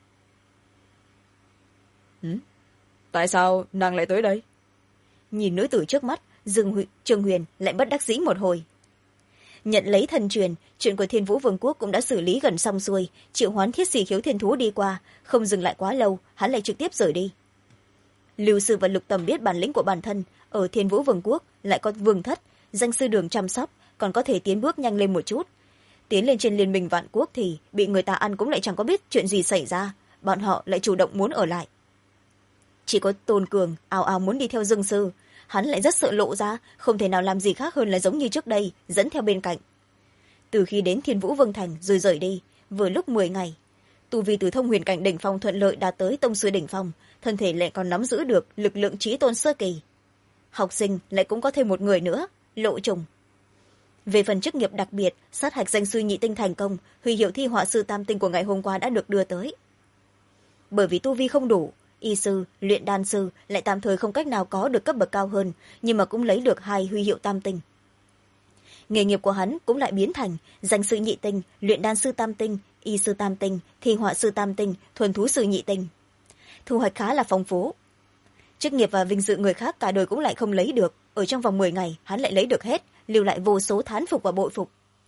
Tại sao nàng lại tới đây? Nhìn nữ tử trước mắt, Trương Huyền lại bất đắc dĩ một hồi. Nhận lấy thần truyền, chuyện của Thiên Vũ Vương quốc cũng đã xử lý gần xong xuôi, triệu hoán thiết xỉ khiếu thiên thú đi qua, không dừng lại quá lâu, hắn lại trực tiếp rời đi. Lưu sư và Lục Tầm biết bản lĩnh của bản thân, ở Thiên Vũ Vương quốc lại có vương thất, danh sư đường chăm sóc, còn có thể tiến bước nhanh lên một chút. Tiến lên trên liên minh Vạn Quốc thì bị người ta ăn cũng lại chẳng có biết chuyện gì xảy ra, bọn họ lại chủ động muốn ở lại. Chỉ có Tôn Cường ào ào muốn đi theo Dương sư, hắn lại rất sợ lộ ra, không thể nào làm gì khác hơn là giống như trước đây, dẫn theo bên cạnh. Từ khi đến Thiên Vũ Vương Thành rồi rời đi, vừa lúc 10 ngày, tu vi từ thông huyền cảnh đỉnh phong thuận lợi đạt tới tông sư đỉnh phong, thân thể lại còn nắm giữ được lực lượng chí tôn sơ kỳ. Học sinh lại cũng có thêm một người nữa, Lộ Trùng. Về phần chức nghiệp đặc biệt, sát hạch danh sư nhị tinh thành công, huy hiệu thi họa sư tam tinh của ngày hôm qua đã được đưa tới. Bởi vì tu vi không đủ, y sư, luyện đan sư lại tạm thời không cách nào có được cấp bậc cao hơn, nhưng mà cũng lấy được 2 huy hiệu tam tinh. Nghề nghiệp của hắn cũng lại biến thành danh sư nhị tinh, luyện đan sư tam tinh, y sư tam tinh, thi họa sư tam tinh, thuần thú sư nhị tinh. Thu hoạch khá là phong phú. Chức nghiệp và vinh dự người khác cả đời cũng lại không lấy được, ở trong vòng 10 ngày hắn lại lấy được hết, lưu lại vô số thán phục và bội phục.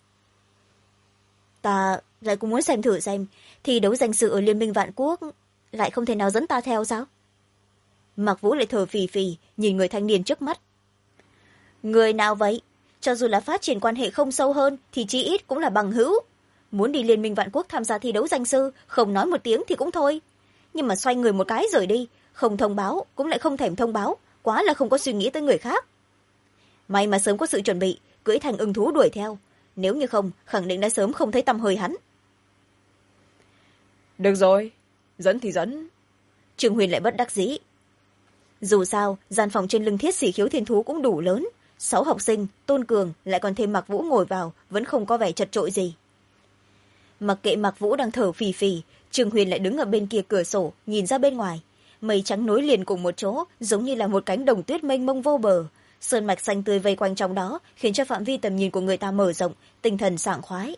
Ta lại cũng muốn xem thử xem, thi đấu danh sự ở Liên minh Vạn Quốc lại không thể nào dẫn ta theo sao? Mạc Vũ lại thở phì phì, nhìn người thanh niên trước mắt. Người nào vậy? Cho dù là phát triển quan hệ không sâu hơn, thì chí ít cũng là bằng hữu. Muốn đi Liên minh Vạn Quốc tham gia thi đấu danh sư, không nói một tiếng thì cũng thôi. Nhưng mà xoay người một cái rời đi, không thông báo, cũng lại không thèm thông báo, quá là không có suy nghĩ tới người khác. May mà sớm có sự chuẩn bị, cưỡi thành ưng thú đuổi theo. Nếu như không, khẳng định đã sớm không thấy tăm hơi hắn. Được rồi, dẫn thì dẫn. Trương Huyền lại bất đắc dĩ. Dù sao, gian phòng trên lưng thiết xỉ khiếu thiên thú cũng đủ lớn. 6 học sinh, Tôn Cường lại còn thêm Mạc Vũ ngồi vào, vẫn không có vẻ chật trội gì. Mặc kệ Mạc Vũ đang thở phì phì, Trương Huyền lại đứng ở bên kia cửa sổ, nhìn ra bên ngoài. Mây trắng nối liền cùng một chỗ, giống như là một cánh đồng tuyết mênh mông vô bờ. Sơn mạch xanh tươi vây quanh trong đó, khiến cho phạm vi tầm nhìn của người ta mở rộng, tinh thần sảng khoái.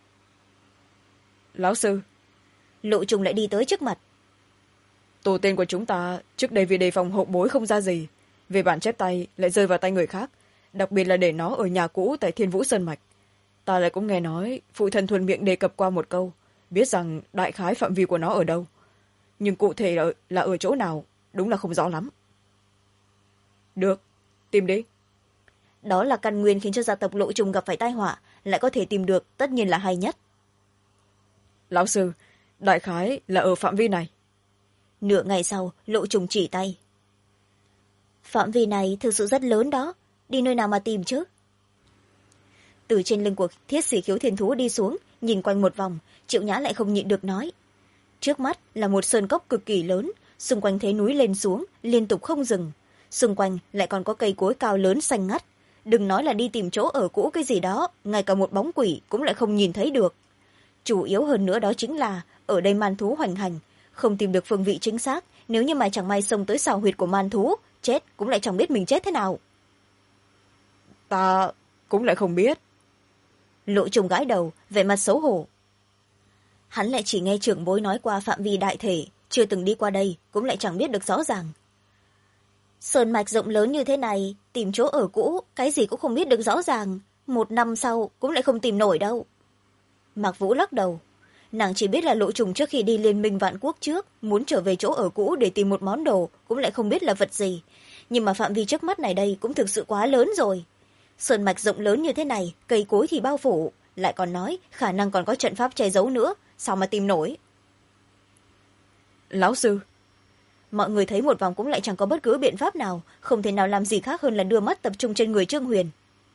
Lão sư. Lộ Trùng lại đi tới trước mặt. Tổ tiên của chúng ta trước đây vì đề phòng hậu bối không ra gì, về bản chép tay lại rơi vào tay người khác, đặc biệt là để nó ở nhà cũ tại Thiên Vũ Sơn Mạch. Ta lại cũng nghe nói phụ thân thuần miệng đề cập qua một câu, biết rằng đại khái phạm vi của nó ở đâu, nhưng cụ thể là ở chỗ nào đúng là không rõ lắm. Được, tìm đi. Đó là căn nguyên khiến cho gia tộc Lộ Trùng gặp phải tai họa, lại có thể tìm được, tất nhiên là hay nhất. Lão sư, đại khái là ở phạm vi này. Nửa ngày sau, Lộ Trùng chỉ tay. Phạm vi này thực sự rất lớn đó, đi nơi nào mà tìm chứ? Từ trên lưng của Thiết Sĩ Khiếu Thiên Thú đi xuống, nhìn quanh một vòng, Triệu Nhã lại không nhịn được nói. Trước mắt là một sơn cốc cực kỳ lớn, xung quanh thế núi lên xuống, liên tục không dừng. Xung quanh lại còn có cây cối cao lớn xanh ngắt. Đừng nói là đi tìm chỗ ở cũ cái gì đó, ngay cả một bóng quỷ cũng lại không nhìn thấy được. Chủ yếu hơn nữa đó chính là, ở đây man thú hoành hành, không tìm được phương vị chính xác, nếu như mà chẳng may xông tới sào huyệt của man thú, chết cũng lại chẳng biết mình chết thế nào. Ta cũng lại không biết. Lộ Trùng gãi đầu, vẻ mặt xấu hổ. Hắn lại chỉ nghe trưởng bối nói qua phạm vi đại thể, chưa từng đi qua đây, cũng lại chẳng biết được rõ ràng. Sơn mạch rộng lớn như thế này, tìm chỗ ở cũ, cái gì cũng không biết được rõ ràng. 1 năm sau cũng lại không tìm nổi đâu. Mạc Vũ lắc đầu. Nàng chỉ biết là Lộ Trùng trước khi đi Liên minh Vạn Quốc trước, muốn trở về chỗ ở cũ để tìm một món đồ, cũng lại không biết là vật gì. Nhưng mà phạm vi trước mắt này đây cũng thực sự quá lớn rồi. Sơn mạch rộng lớn như thế này, cây cối thì bao phủ, lại còn nói khả năng còn có trận pháp che giấu nữa, sao mà tìm nổi. Lão sư. Mọi người thấy một vòng cũng lại chẳng có bất cứ biện pháp nào, không thể nào làm gì khác hơn là đưa mắt tập trung trên người Trương Huyền.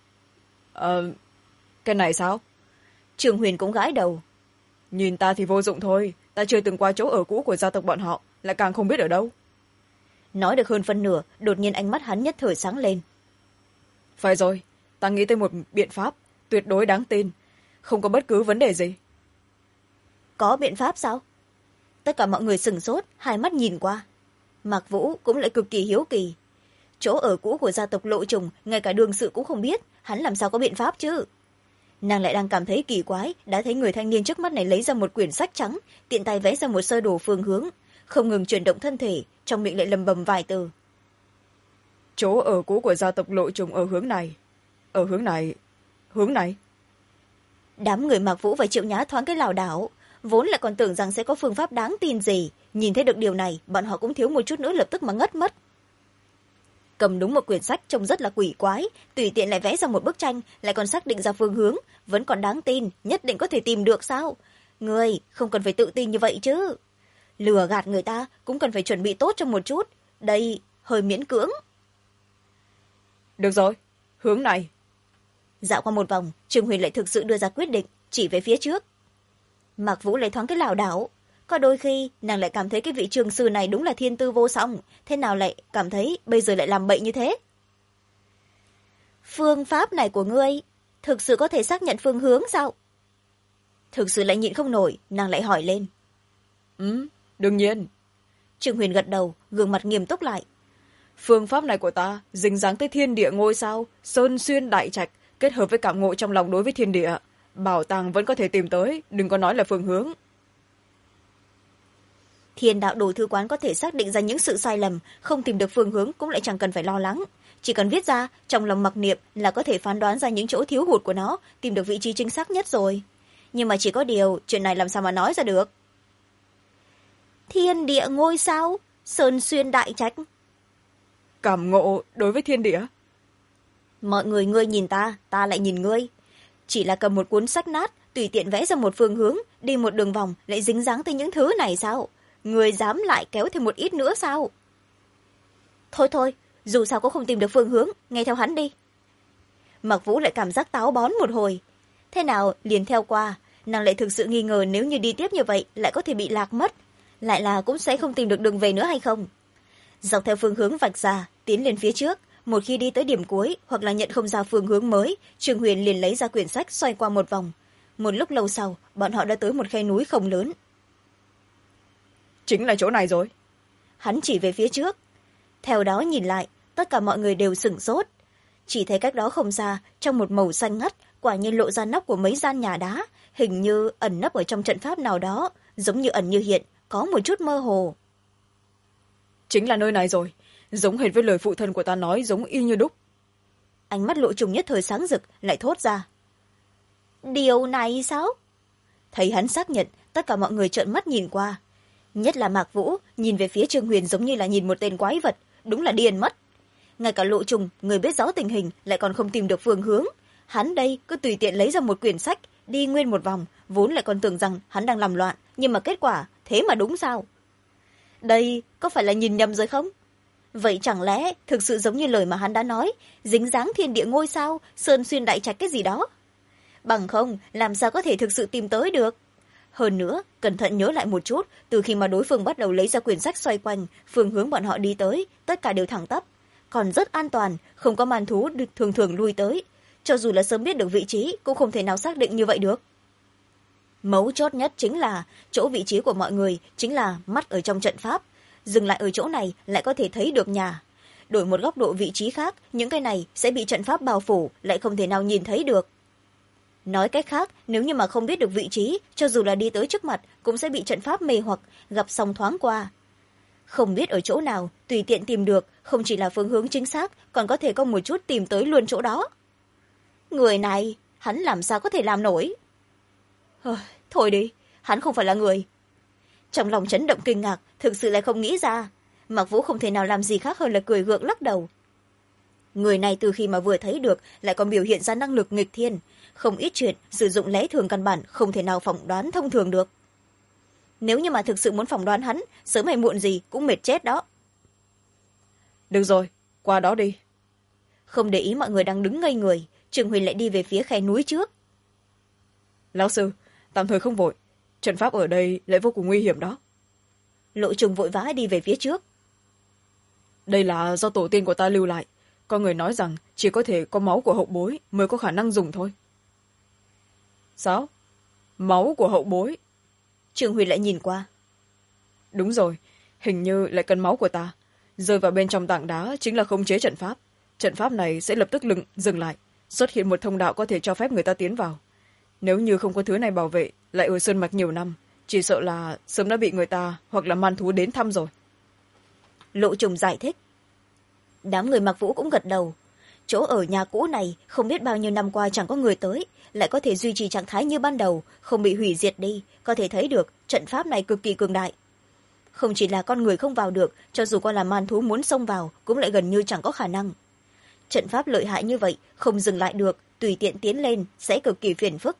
Cái này sao? Trương Huyền cũng gãi đầu. Nhìn ta thì vô dụng thôi, ta chưa từng qua chỗ ở cũ của gia tộc bọn họ, lại càng không biết ở đâu. Nói được hơn phân nửa, đột nhiên ánh mắt hắn nhất thời sáng lên. Phải rồi, ta nghĩ tới một biện pháp, tuyệt đối đáng tin, không có bất cứ vấn đề gì. Có biện pháp sao? Tất cả mọi người sửng sốt, hai mắt nhìn qua. Mạc Vũ cũng lại cực kỳ hiếu kỳ. Chỗ ở cũ của gia tộc Lộ Trùng, ngay cả đương sự cũng không biết, hắn làm sao có biện pháp chứ? Nàng lại đang cảm thấy kỳ quái, đã thấy người thanh niên trước mắt này lấy ra một quyển sách trắng, tiện tay vẽ ra một sơ đồ phương hướng, không ngừng chuyển động thân thể, trong miệng lại lầm bầm vài từ. Chỗ ở cũ của gia tộc Lộ Trùng ở hướng này. Ở hướng này. Đám người Mạc Vũ và Triệu Nhã thoáng cái lảo đảo, vốn lại còn tưởng rằng sẽ có phương pháp đáng tin gì, nhìn thấy được điều này, bọn họ cũng thiếu một chút nữa lập tức mà ngất mất. Cầm đúng một quyển sách trông rất là quỷ quái, tùy tiện lại vẽ ra một bức tranh, lại còn xác định ra phương hướng, vẫn còn đáng tin, nhất định có thể tìm được sao? Người không cần phải tự tin như vậy chứ. Lừa gạt người ta cũng cần phải chuẩn bị tốt cho một chút, đây hơi miễn cưỡng. Được rồi, hướng này. Dạo qua một vòng, Trương Huyền lại thực sự đưa ra quyết định, chỉ về phía trước. Mạc Vũ lại thoáng cái lảo đảo, có đôi khi nàng lại cảm thấy cái vị trường sư này đúng là thiên tư vô song, thế nào lại cảm thấy bây giờ lại làm bậy như thế? Phương pháp này của ngươi thực sự có thể xác nhận phương hướng sao? Thực sự lại nhịn không nổi, nàng lại hỏi lên. Đương nhiên. Trương Huyền gật đầu, gương mặt nghiêm túc lại. Phương pháp này của ta dính dáng tới thiên địa ngôi sao, sơn xuyên đại trạch, kết hợp với cảm ngộ trong lòng đối với thiên địa. Bảo tàng vẫn có thể tìm tới, đừng có nói là phương hướng. Thiên đạo đồ thư quán có thể xác định ra những sự sai lầm, không tìm được phương hướng cũng lại chẳng cần phải lo lắng. Chỉ cần viết ra, trong lòng mặc niệm là có thể phán đoán ra những chỗ thiếu hụt của nó, tìm được vị trí chính xác nhất rồi. Nhưng mà chỉ có điều, chuyện này làm sao mà nói ra được? Thiên địa ngôi sao, sơn xuyên đại trạch. Cảm ngộ đối với thiên địa. Mọi người ngươi nhìn ta, ta lại nhìn ngươi. Chỉ là cầm một cuốn sách nát, tùy tiện vẽ ra một phương hướng, đi một đường vòng, lại dính dáng tới những thứ này sao? Người dám lại kéo thêm một ít nữa sao? Thôi thôi, dù sao cũng không tìm được phương hướng, nghe theo hắn đi. Mạc Vũ lại cảm giác táo bón một hồi. Thế nào liền theo qua, nàng lại thực sự nghi ngờ nếu như đi tiếp như vậy lại có thể bị lạc mất, lại là cũng sẽ không tìm được đường về nữa hay không. Dọc theo phương hướng vạch ra, tiến lên phía trước, một khi đi tới điểm cuối hoặc là nhận không ra phương hướng mới, Trương Huyền liền lấy ra quyển sách xoay qua một vòng. Một lúc lâu sau, bọn họ đã tới một khe núi không lớn. Chính là chỗ này rồi. Hắn chỉ về phía trước. Theo đó nhìn lại, tất cả mọi người đều sửng sốt. Chỉ thấy cách đó không xa, trong một màu xanh ngắt, quả nhiên lộ ra nóc của mấy gian nhà đá, hình như ẩn nấp ở trong trận pháp nào đó, giống như ẩn như hiện, có một chút mơ hồ. Chính là nơi này rồi. giống hệt với lời phụ thân của ta nói, giống y như đúc. Ánh mắt Lộ Trùng nhất thời sáng rực, lại thốt ra: điều này sao? Thấy hắn xác nhận, tất cả mọi người trợn mắt nhìn qua, nhất là Mạc Vũ nhìn về phía Trương Huyền giống như là nhìn một tên quái vật, đúng là điên mất. Ngay cả Lộ Trùng, người biết rõ tình hình, lại còn không tìm được phương hướng. Hắn đây cứ tùy tiện lấy ra một quyển sách, đi nguyên một vòng, vốn lại còn tưởng rằng hắn đang làm loạn, nhưng mà kết quả thế mà đúng sao? Đây có phải là nhìn nhầm rồi không? Vậy chẳng lẽ thực sự giống như lời mà hắn đã nói, dính dáng thiên địa ngôi sao, sơn xuyên đại trạch cái gì đó? Bằng không, làm sao có thể thực sự tìm tới được? Hơn nữa, cẩn thận nhớ lại một chút, từ khi mà đối phương bắt đầu lấy ra quyển sách xoay quanh, phương hướng bọn họ đi tới, tất cả đều thẳng tắp. Còn rất an toàn, không có màn thú thường thường lui tới. Cho dù là sớm biết được vị trí, cũng không thể nào xác định như vậy được. Mấu chốt nhất chính là, chỗ vị trí của mọi người chính là mắt ở trong trận pháp. Dừng lại ở chỗ này lại có thể thấy được nhà. Đổi một góc độ vị trí khác, những cái này sẽ bị trận pháp bao phủ, lại không thể nào nhìn thấy được. Nói cách khác, nếu như mà không biết được vị trí, cho dù là đi tới trước mặt, cũng sẽ bị trận pháp mê hoặc, gặp sóng thoáng qua. Không biết ở chỗ nào, tùy tiện tìm được, không chỉ là phương hướng chính xác, còn có thể có một chút tìm tới luôn chỗ đó. Người này, hắn làm sao có thể làm nổi? Thôi đi, hắn không phải là người. Trong lòng chấn động kinh ngạc, thực sự lại không nghĩ ra. Mạc Vũ không thể nào làm gì khác hơn là cười gượng lắc đầu. Người này từ khi mà vừa thấy được, lại còn biểu hiện ra năng lực nghịch thiên. Không ít chuyện, sử dụng lẽ thường căn bản, không thể nào phỏng đoán thông thường được. Nếu như mà thực sự muốn phỏng đoán hắn, sớm hay muộn gì cũng mệt chết đó. Được rồi, qua đó đi. Không để ý mọi người đang đứng ngây người, Trường Huyền lại đi về phía khe núi trước. Lão sư, tạm thời không vội. Trận pháp ở đây lại vô cùng nguy hiểm đó. Lộ Trùng vội vã đi về phía trước. Đây là do tổ tiên của ta lưu lại. Có người nói rằng chỉ có thể có máu của hậu bối mới có khả năng dùng thôi. Sao? Máu của hậu bối? Trường Huyền lại nhìn qua. Đúng rồi, hình như lại cần máu của ta. Rơi vào bên trong tảng đá chính là khống chế trận pháp. Trận pháp này sẽ lập tức dừng lại, xuất hiện một thông đạo có thể cho phép người ta tiến vào. Nếu như không có thứ này bảo vệ, lại ở sơn mạch nhiều năm, chỉ sợ là sớm đã bị người ta hoặc là man thú đến thăm rồi. Lộ Trùng giải thích. Đám người Mạc Vũ cũng gật đầu. Chỗ ở nhà cũ này không biết bao nhiêu năm qua chẳng có người tới, lại có thể duy trì trạng thái như ban đầu, không bị hủy diệt đi, có thể thấy được trận pháp này cực kỳ cường đại. Không chỉ là con người không vào được, cho dù con là man thú muốn xông vào cũng lại gần như chẳng có khả năng. Trận pháp lợi hại như vậy, không dừng lại được, tùy tiện tiến lên sẽ cực kỳ phiền phức.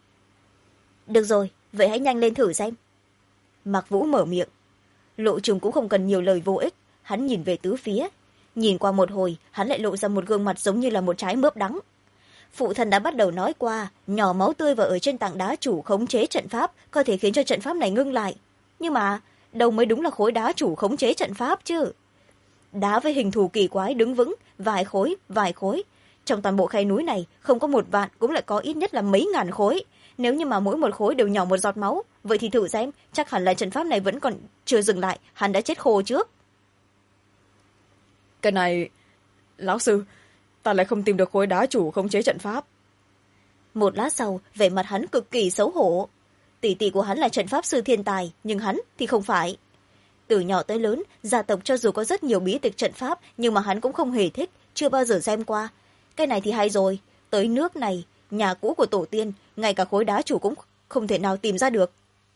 Được rồi, vậy hãy nhanh lên thử xem. Mạc Vũ mở miệng. Lộ Trùng cũng không cần nhiều lời vô ích, hắn nhìn về tứ phía. Nhìn qua một hồi, hắn lại lộ ra một gương mặt giống như là một trái mướp đắng. Phụ thân đã bắt đầu nói qua, nhỏ máu tươi và ở trên tảng đá chủ khống chế trận pháp có thể khiến cho trận pháp này ngưng lại. Nhưng mà, đâu mới đúng là khối đá chủ khống chế trận pháp chứ. Đá với hình thù kỳ quái đứng vững, vài khối. Trong toàn bộ khe núi này, không có 1 vạn cũng lại có ít nhất là mấy ngàn khối. Nếu như mà mỗi một khối đều nhỏ một giọt máu, vậy thì thử xem, chắc hẳn là trận pháp này vẫn còn chưa dừng lại, hắn đã chết khô trước. Cái này... Lão sư, ta lại không tìm được khối đá chủ khống chế trận pháp. Một lát sau, vẻ mặt hắn cực kỳ xấu hổ. Tỷ tỷ của hắn là trận pháp sư thiên tài, nhưng hắn thì không phải. Từ nhỏ tới lớn, gia tộc cho dù có rất nhiều bí tịch trận pháp, nhưng mà hắn cũng không hề thích, chưa bao giờ xem qua. Cái này thì hay rồi, tới nước này, nhà cũ của tổ tiên, ngay cả khối đá chủ cũng không thể nào tìm ra được.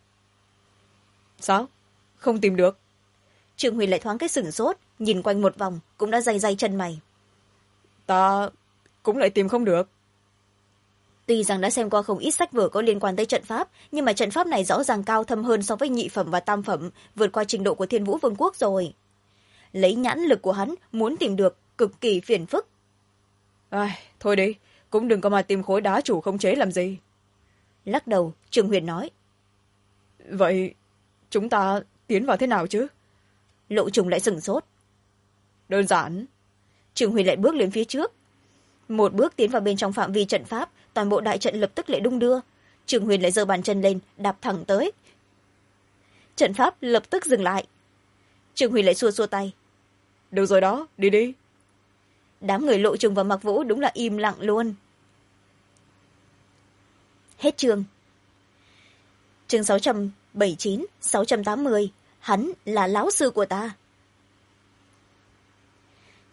Sao? Không tìm được? Trương Huyền lại thoáng cái sửng sốt, nhìn quanh một vòng, cũng đã day chân mày. Ta cũng lại tìm không được. Tuy rằng đã xem qua không ít sách vở có liên quan tới trận pháp, nhưng mà trận pháp này rõ ràng cao thâm hơn so với nhị phẩm và tam phẩm, vượt qua trình độ của Thiên Vũ Vương quốc rồi. Lấy nhãn lực của hắn, muốn tìm được, cực kỳ phiền phức. Thôi đi, cũng đừng có mà tìm khối đá chủ khống chế làm gì. Lắc đầu, Trương Huyền nói. Vậy, chúng ta tiến vào thế nào chứ? Lộ Trùng lại sửng sốt. Đơn giản. Trương Huyền lại bước lên phía trước. Một bước tiến vào bên trong phạm vi trận pháp, toàn bộ đại trận lập tức lại đung đưa. Trương Huyền lại giơ bàn chân lên, đạp thẳng tới. Trận pháp lập tức dừng lại. Trương Huyền lại xua xua tay. Được rồi đó, đi đi. Đám người Lộ Trùng và Mạc Vũ đúng là im lặng luôn. Hết chương. Chương 679, 680. Hắn là lão sư của ta.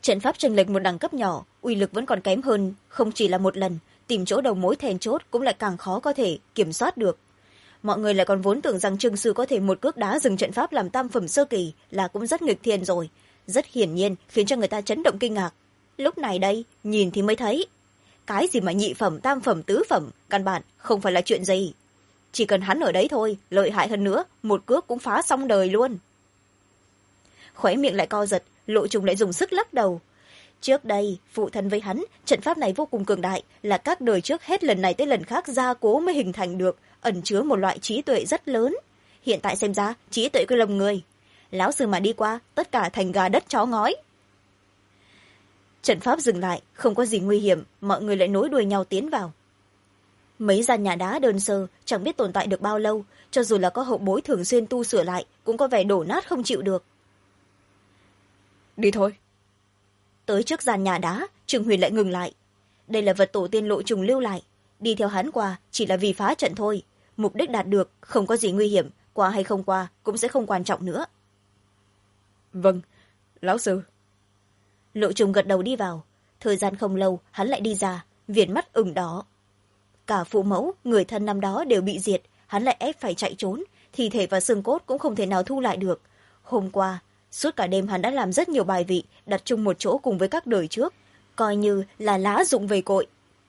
trận pháp chênh lệch một đẳng cấp nhỏ, uy lực vẫn còn kém hơn không chỉ là một lần, tìm chỗ đầu mối then chốt cũng lại càng khó có thể kiểm soát được. Mọi người lại còn vốn tưởng rằng trương sư có thể một cước đá dừng trận pháp làm tam phẩm sơ kỳ là cũng rất nghịch thiên rồi, rất hiển nhiên khiến cho người ta chấn động kinh ngạc. Lúc này đây nhìn thì mới thấy cái gì mà nhị phẩm tam phẩm tứ phẩm căn bản không phải là chuyện gì. Chỉ cần hắn ở đấy thôi, lợi hại hơn nữa một cước cũng phá xong đời luôn. Khóe miệng lại co giật, Lộ Trùng lại dùng sức lắc đầu. Trước đây phụ thân với hắn, trận pháp này vô cùng cường đại, là các đời trước hết lần này tới lần khác gia cố mới hình thành được, ẩn chứa một loại trí tuệ rất lớn. Hiện tại xem ra trí tuệ của lồng người, lão sư mà đi qua tất cả thành gà đất chó ngói. Trận pháp dừng lại, không có gì nguy hiểm, mọi người lại nối đuôi nhau tiến vào. Mấy gian nhà đá đơn sơ chẳng biết tồn tại được bao lâu, cho dù là có hậu bối thường xuyên tu sửa lại cũng có vẻ đổ nát không chịu được. Đi thôi. Tới trước gian nhà đá, Trương Huyền lại ngừng lại. Đây là vật tổ tiên Lộ Trùng lưu lại, đi theo hắn qua chỉ là vì phá trận thôi, mục đích đạt được không có gì nguy hiểm, qua hay không qua cũng sẽ không quan trọng nữa. Vâng, lão sư. Lộ Trùng gật đầu đi vào. Thời gian không lâu hắn lại đi ra, viền mắt ửng đỏ. Cả phụ mẫu người thân năm đó đều bị diệt, hắn lại ép phải chạy trốn, thi thể và xương cốt cũng không thể nào thu lại được. Hôm qua suốt cả đêm hắn đã làm rất nhiều bài vị đặt chung một chỗ cùng với các đời trước, coi như là lá dụng về cội.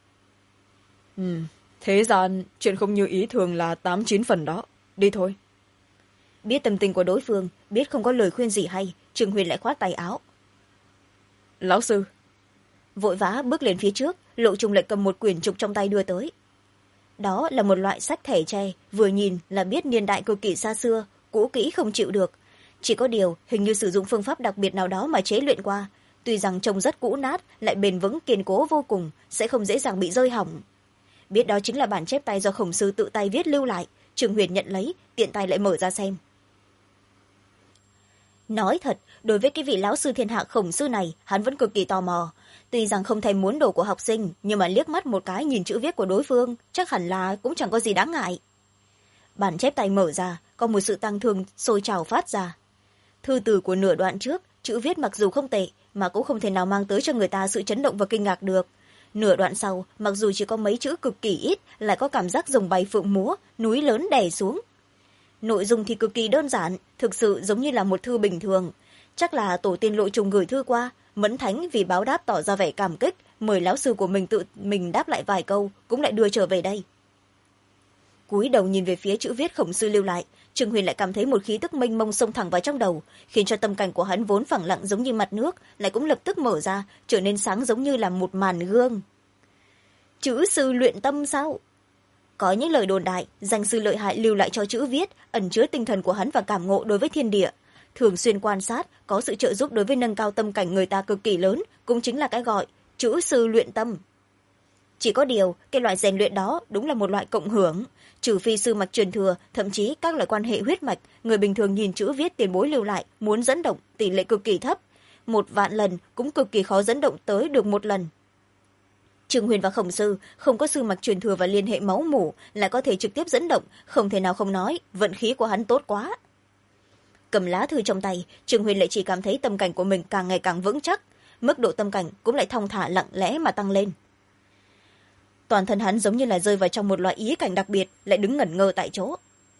Thế gian chuyện không như ý thường là 8-9 phần đó. Đi thôi. Biết tâm tình của đối phương, biết không có lời khuyên gì hay, Trương Huyền lại khoát tay áo. Lão sư. Vội vã bước lên phía trước, Lộ Trùng lại cầm một quyển trục trong tay đưa tới. Đó là một loại sách thẻ tre, vừa nhìn là biết niên đại cực kỳ xa xưa, cũ kỹ không chịu được. Chỉ có điều hình như sử dụng phương pháp đặc biệt nào đó mà chế luyện qua, tuy rằng trông rất cũ nát lại bền vững kiên cố vô cùng, sẽ không dễ dàng bị rơi hỏng. Biết đó chính là bản chép tay do Khổng sư tự tay viết lưu lại, Trương Huyền nhận lấy, tiện tay lại mở ra xem. Nói thật, đối với cái vị lão sư thiên hạ Khổng sư này hắn vẫn cực kỳ tò mò. Tuy rằng không thèm muốn đồ của học sinh, nhưng mà liếc mắt một cái nhìn chữ viết của đối phương chắc hẳn là cũng chẳng có gì đáng ngại. Bản chép tay mở ra, có một sự tăng thương sôi trào phát ra. Thư từ của nửa đoạn trước, chữ viết mặc dù không tệ mà cũng không thể nào mang tới cho người ta sự chấn động và kinh ngạc được. Nửa đoạn sau, mặc dù chỉ có mấy chữ cực kỳ ít, lại có cảm giác rồng bay phượng múa, núi lớn đè xuống. Nội dung thì cực kỳ đơn giản, thực sự giống như là một thư bình thường. Chắc là tổ tiên Lộ Trùng gửi thư qua, Mẫn Thánh vì báo đáp tỏ ra vẻ cảm kích, mời lão sư của mình tự mình đáp lại vài câu, cũng lại đưa trở về đây. Cúi đầu nhìn về phía chữ viết Khổng sư lưu lại, Trương Huyền lại cảm thấy một khí tức mênh mông xông thẳng vào trong đầu, khiến cho tâm cảnh của hắn vốn phẳng lặng giống như mặt nước lại cũng lập tức mở ra, trở nên sáng giống như là một màn gương. Chữ sư luyện tâm sao? Có những lời đồn đại danh sư lợi hại lưu lại cho chữ viết ẩn chứa tinh thần của hắn và cảm ngộ đối với thiên địa, thường xuyên quan sát có sự trợ giúp đối với nâng cao tâm cảnh người ta cực kỳ lớn, cũng chính là cái gọi chữ sư luyện tâm. Chỉ có điều cái loại rèn luyện đó đúng là một loại cộng hưởng, trừ phi sư mạch truyền thừa, thậm chí các loại quan hệ huyết mạch, người bình thường nhìn chữ viết tiền bối lưu lại muốn dẫn động tỷ lệ cực kỳ thấp, 1.000.000 lần cũng cực kỳ khó dẫn động tới được một lần. Trương Huyền và Khổng sư không có sư mạch truyền thừa và liên hệ máu mủ, lại có thể trực tiếp dẫn động, không thể nào không nói vận khí của hắn tốt quá. Cầm lá thư trong tay, Trương Huyền lại chỉ cảm thấy tâm cảnh của mình càng ngày càng vững chắc, mức độ tâm cảnh cũng lại thong thả lặng lẽ mà tăng lên. Toàn thân hắn giống như là rơi vào trong một loại ý cảnh đặc biệt, lại đứng ngẩn ngơ tại chỗ.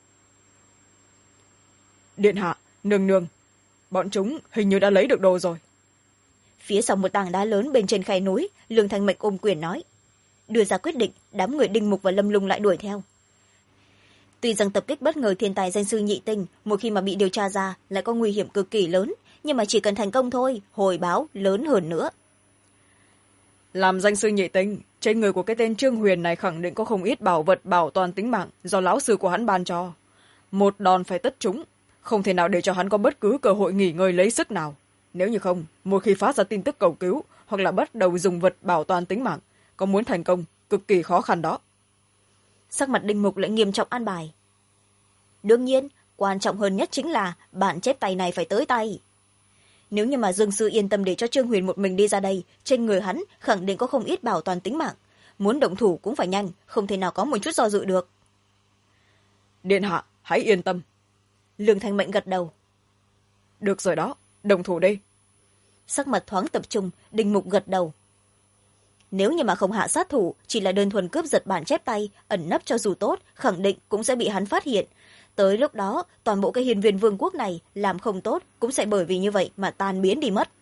Điện hạ, nương nương, bọn chúng hình như đã lấy được đồ rồi. Phía sau một tảng đá lớn bên trên khe núi, Lương Thanh Mệnh ôm quyền nói. Đưa ra quyết định, đám người Đinh Mục và Lâm Lung lại đuổi theo. Tuy rằng tập kích bất ngờ thiên tài danh sư nhị tinh, một khi mà bị điều tra ra lại có nguy hiểm cực kỳ lớn, nhưng mà chỉ cần thành công thôi, hồi báo lớn hơn nữa. Làm danh sư nhị tinh, trên người của cái tên Trương Huyền này khẳng định có không ít bảo vật bảo toàn tính mạng do lão sư của hắn ban cho. Một đòn phải tất chúng, không thể nào để cho hắn có bất cứ cơ hội nghỉ ngơi lấy sức nào. Nếu như không, một khi phát ra tin tức cầu cứu hoặc là bắt đầu dùng vật bảo toàn tính mạng, có muốn thành công cực kỳ khó khăn đó. Sắc mặt Đinh Mục lại nghiêm trọng an bài. Đương nhiên, quan trọng hơn nhất chính là bản chép tay này phải tới tay. Nếu như mà Dương sư yên tâm để cho Trương Huyền một mình đi ra đây, trên người hắn khẳng định có không ít bảo toàn tính mạng. Muốn động thủ cũng phải nhanh, không thể nào có một chút do dự được. Điện hạ, hãy yên tâm. Lương Thanh Mệnh gật đầu. Được rồi đó, động thủ đi. sắc mặt thoáng tập trung. Đinh Mục gật đầu. Nếu như mà không hạ sát thủ, chỉ là đơn thuần cướp giật bản chép tay, ẩn nấp cho dù tốt, khẳng định cũng sẽ bị hắn phát hiện. Tới lúc đó toàn bộ cái hiên viên vương quốc này làm không tốt cũng sẽ bởi vì như vậy mà tan biến đi mất.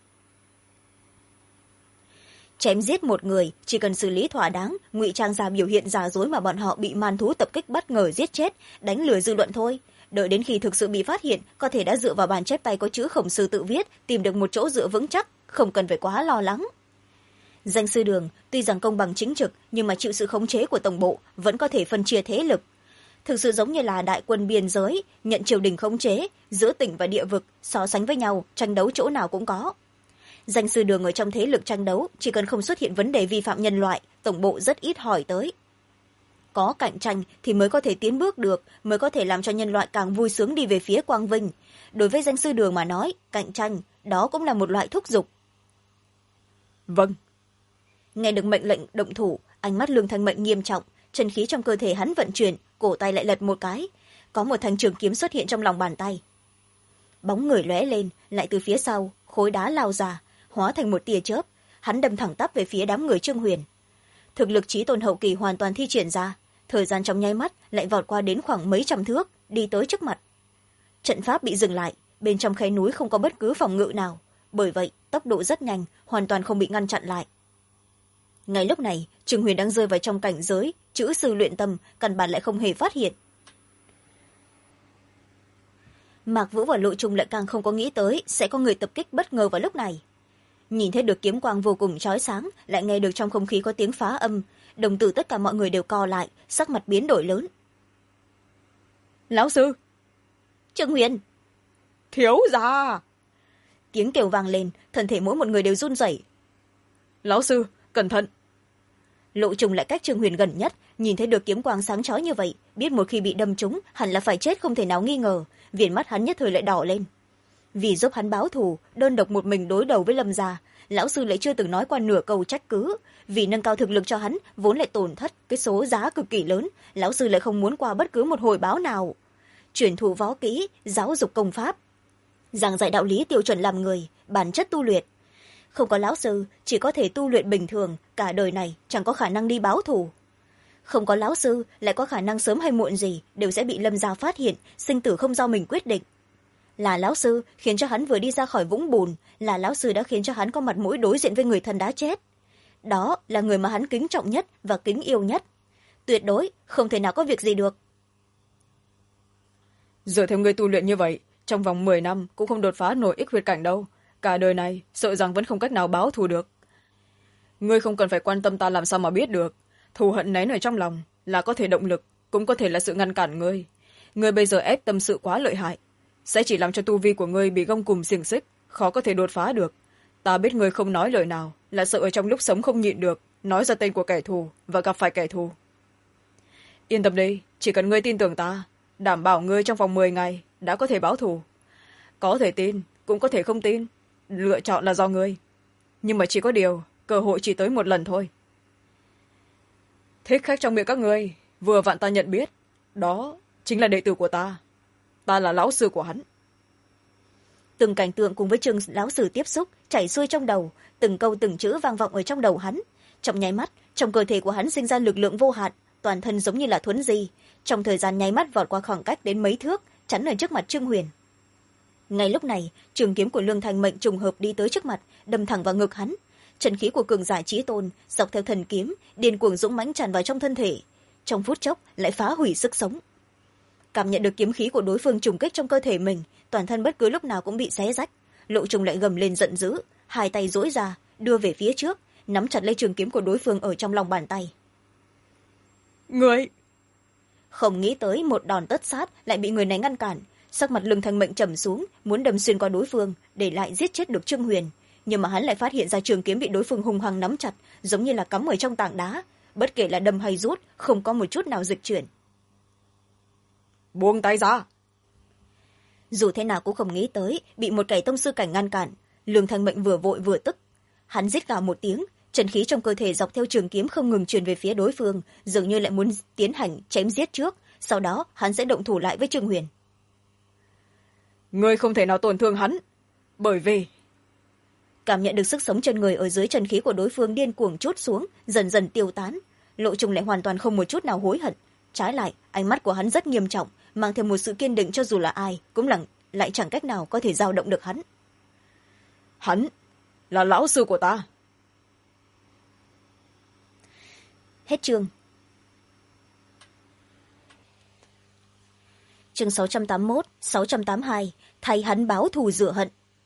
Chém giết một người chỉ cần xử lý thỏa đáng, ngụy trang ra biểu hiện giả dối mà bọn họ bị man thú tập kích bất ngờ giết chết, đánh lừa dư luận thôi. Đợi đến khi thực sự bị phát hiện, có thể đã dựa vào bản chép tay có chữ khổng sư tự viết, tìm được một chỗ dựa vững chắc, không cần phải quá lo lắng. Danh sư Đường tuy rằng công bằng chính trực, nhưng mà chịu sự khống chế của tổng bộ, vẫn có thể phân chia thế lực. Thực sự giống như là đại quân biên giới, nhận triều đình khống chế, giữa tỉnh và địa vực, so sánh với nhau, tranh đấu chỗ nào cũng có. Danh sư Đường ở trong thế lực tranh đấu, chỉ cần không xuất hiện vấn đề vi phạm nhân loại, tổng bộ rất ít hỏi tới. Có cạnh tranh thì mới có thể tiến bước được, mới có thể làm cho nhân loại càng vui sướng đi về phía quang vinh. Đối với danh sư Đường mà nói, cạnh tranh, đó cũng là một loại thúc giục. Vâng. Nghe được mệnh lệnh động thủ, ánh mắt Lương Thanh Mệnh nghiêm trọng, chân khí trong cơ thể hắn vận chuyển, cổ tay lại lật một cái. Có một thanh trường kiếm xuất hiện trong lòng bàn tay. Bóng người lóe lên, lại từ phía sau, khối đá lao ra, hóa thành một tia chớp. Hắn đâm thẳng tắp về phía đám người Trương Huyền. Thực lực chí tôn hậu kỳ hoàn toàn thi triển ra, thời gian trong nháy mắt lại vọt qua đến khoảng mấy trăm thước, đi tới trước mặt. Trận pháp bị dừng lại, bên trong khe núi không có bất cứ phòng ngự nào, bởi vậy tốc độ rất nhanh, hoàn toàn không bị ngăn chặn lại. Ngay lúc này, Trương Huyền đang rơi vào trong cảnh giới chữ sư luyện tâm, căn bản lại không hề phát hiện. Mạc Vũ và Lộ Trung lại càng không có nghĩ tới sẽ có người tập kích bất ngờ vào lúc này. Nhìn thấy được kiếm quang vô cùng chói sáng, lại nghe được trong không khí có tiếng phá âm, đồng tử tất cả mọi người đều co lại, sắc mặt biến đổi lớn. Lão sư! Trương Huyền! Thiếu gia! Tiếng kêu vang lên, thân thể mỗi một người đều run rẩy. Lão sư, cẩn thận! Lộ Trùng lại cách Trương Huyền gần nhất, nhìn thấy được kiếm quang sáng chói như vậy, biết một khi bị đâm trúng hẳn là phải chết không thể nào nghi ngờ, viền mắt hắn nhất thời lại đỏ lên. Vì giúp hắn báo thù, đơn độc một mình đối đầu với Lâm gia, lão sư lại chưa từng nói qua nửa câu trách cứ. Vì nâng cao thực lực cho hắn vốn lại tổn thất cái số giá cực kỳ lớn, lão sư lại không muốn qua bất cứ một hồi báo nào. Truyền thụ võ kỹ, giáo dục công pháp, giảng dạy đạo lý tiêu chuẩn làm người, bản chất tu luyện. Không có lão sư, chỉ có thể tu luyện bình thường, cả đời này chẳng có khả năng đi báo thù. Không có lão sư, lại có khả năng sớm hay muộn gì đều sẽ bị Lâm gia phát hiện, sinh tử không do mình quyết định. Là lão sư khiến cho hắn vừa đi ra khỏi vũng bùn, là lão sư đã khiến cho hắn có mặt mũi đối diện với người thân đã chết. Đó là người mà hắn kính trọng nhất và kính yêu nhất. Tuyệt đối không thể nào có việc gì được. Dựa theo người tu luyện như vậy, trong vòng 10 năm cũng không đột phá nổi ích huyệt cảnh đâu. Cả đời này sợ rằng vẫn không cách nào báo thù được. Ngươi không cần phải quan tâm ta làm sao mà biết được. Thù hận nén ở trong lòng là có thể động lực, cũng có thể là sự ngăn cản ngươi. Ngươi bây giờ ép tâm sự quá lợi hại, sẽ chỉ làm cho tu vi của ngươi bị gông cùm xiềng xích, khó có thể đột phá được. Ta biết ngươi không nói lời nào là sợ ở trong lúc sống không nhịn được nói ra tên của kẻ thù và gặp phải kẻ thù. Yên tâm đi, chỉ cần ngươi tin tưởng ta, đảm bảo ngươi trong vòng 10 ngày đã có thể báo thù. Có thể tin, cũng có thể không tin, lựa chọn là do ngươi. Nhưng mà chỉ có điều, cơ hội chỉ tới một lần thôi. Thích khách trong miệng các ngươi, vừa vặn ta nhận biết, đó chính là đệ tử của ta. Ta là lão sư của hắn. Từng cảnh tượng cùng với Trương lão sư tiếp xúc chảy xuôi trong đầu, từng câu từng chữ vang vọng ở trong đầu hắn. Trong nháy mắt, trong cơ thể của hắn sinh ra lực lượng vô hạn, toàn thân giống như là thuấn di, trong thời gian nháy mắt vọt qua khoảng cách đến mấy thước, chắn ở trước mặt Trương Huyền. Ngay lúc này, trường kiếm của Lương Thanh Mệnh trùng hợp đi tới trước mặt, đâm thẳng vào ngực hắn. Chân khí của cường giả chí tôn dọc theo thần kiếm điên cuồng dũng mãnh tràn vào trong thân thể, trong phút chốc lại phá hủy sức sống. Cảm nhận được kiếm khí của đối phương trùng kích trong cơ thể mình, toàn thân bất cứ lúc nào cũng bị xé rách. Lộ Trùng lại gầm lên giận dữ, hai tay duỗi ra đưa về phía trước, nắm chặt lấy trường kiếm của đối phương ở trong lòng bàn tay. Người không nghĩ tới một đòn tất sát lại bị người này ngăn cản, sắc mặt Lương Thanh Mệnh trầm xuống, muốn đâm xuyên qua đối phương để lại giết chết được Trương Huyền. Nhưng mà hắn lại phát hiện ra trường kiếm bị đối phương hung hăng nắm chặt, giống như là cắm ở trong tảng đá, bất kể là đâm hay rút không có một chút nào dịch chuyển. Buông tay ra! Dù thế nào cũng không nghĩ tới bị một kẻ tông sư cảnh ngăn cản. Lương Thanh Mệnh vừa vội vừa tức, hắn rít gào một tiếng, chân khí trong cơ thể dọc theo trường kiếm không ngừng truyền về phía đối phương, dường như lại muốn tiến hành chém giết trước, sau đó hắn sẽ động thủ lại với Trương Huyền. Ngươi không thể nào tổn thương hắn, bởi vì cảm nhận được sức sống chân người ở dưới chân khí của đối phương điên cuồng trút xuống, dần dần tiêu tán. Lộ Trùng lại hoàn toàn không một chút nào hối hận, trái lại ánh mắt của hắn rất nghiêm trọng, mang theo một sự kiên định, cho dù là ai cũng lại chẳng cách nào có thể dao động được hắn. Hắn là lão sư của ta. Hết chương. Chương 681, 682, thay hắn báo thù rửa hận.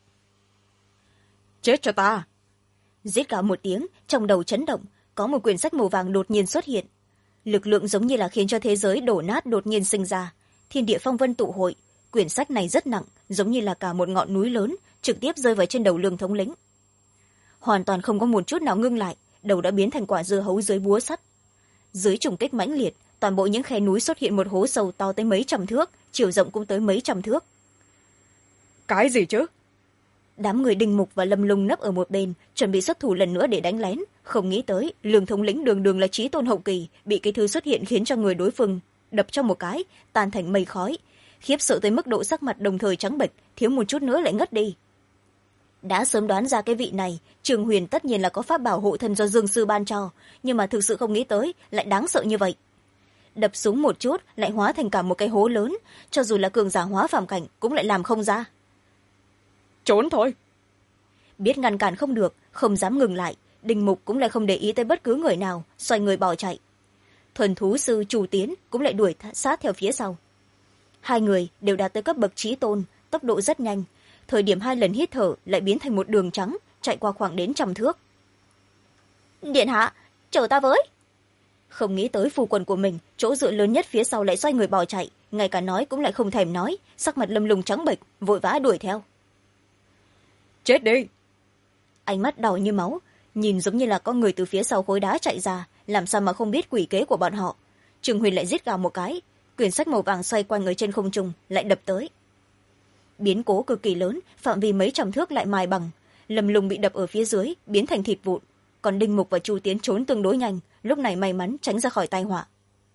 Chết cho ta. Rít gào một tiếng, trong đầu chấn động, có một quyển sách màu vàng đột nhiên xuất hiện. Lực lượng giống như là khiến cho thế giới đổ nát đột nhiên sinh ra, thiên địa phong vân tụ hội. Quyển sách này rất nặng, giống như là cả một ngọn núi lớn, trực tiếp rơi vào trên đầu Lương thống lĩnh. Hoàn toàn không có một chút nào ngưng lại, đầu đã biến thành quả dưa hấu dưới búa sắt. Dưới trùng kích mãnh liệt, toàn bộ những khe núi xuất hiện một hố sâu to tới mấy trăm thước, chiều rộng cũng tới mấy trăm thước. Cái gì chứ? Đám người Đinh Mục và Lâm Lung nấp ở một bên, chuẩn bị xuất thủ lần nữa để đánh lén. Không nghĩ tới Lương thống lĩnh đường đường là chí tôn hậu kỳ, bị cái thứ xuất hiện khiến cho người đối phương đập cho một cái tan thành mây khói, khiếp sợ tới mức độ sắc mặt đồng thời trắng bệch, thiếu một chút nữa lại ngất đi. Đã sớm đoán ra cái vị này Trường Huyền tất nhiên là có pháp bảo hộ thân do Dương sư ban cho, nhưng mà thực sự không nghĩ tới lại đáng sợ như vậy. Đập xuống một chút lại hóa thành cả một cái hố lớn, cho dù là cường giả hóa phàm cảnh cũng lại làm không ra. Trốn thôi. Biết ngăn cản không được, không dám ngừng lại, Đinh Mục cũng lại không để ý tới bất cứ người nào, xoay người bỏ chạy. Thuần thú sư Chu Tiến cũng lại đuổi sát theo phía sau. Hai người đều đạt tới cấp bậc chí tôn, tốc độ rất nhanh, thời điểm hai lần hít thở lại biến thành một đường trắng, chạy qua khoảng đến 100 thước. Điện hạ, chờ ta với. Không nghĩ tới phu quân của mình, chỗ dựa lớn nhất phía sau lại xoay người bỏ chạy, ngay cả nói cũng lại không thèm nói, sắc mặt Lâm Lung trắng bệch, vội vã đuổi theo. Chết đi. Ánh mắt đỏ như máu, nhìn giống như là có người từ phía sau khối đá chạy ra, làm sao mà không biết quỷ kế của bọn họ. Trường Huyền lại rít gào một cái, quyển sách màu vàng xoay quanh ở trên không trung lại đập tới. Biến cố cực kỳ lớn, phạm vi mấy trăm thước lại mài bằng. Lâm Lung bị đập ở phía dưới, biến thành thịt vụn, còn Đinh Mục và Chu Tiến trốn tương đối nhanh, lúc này may mắn tránh ra khỏi tai họa.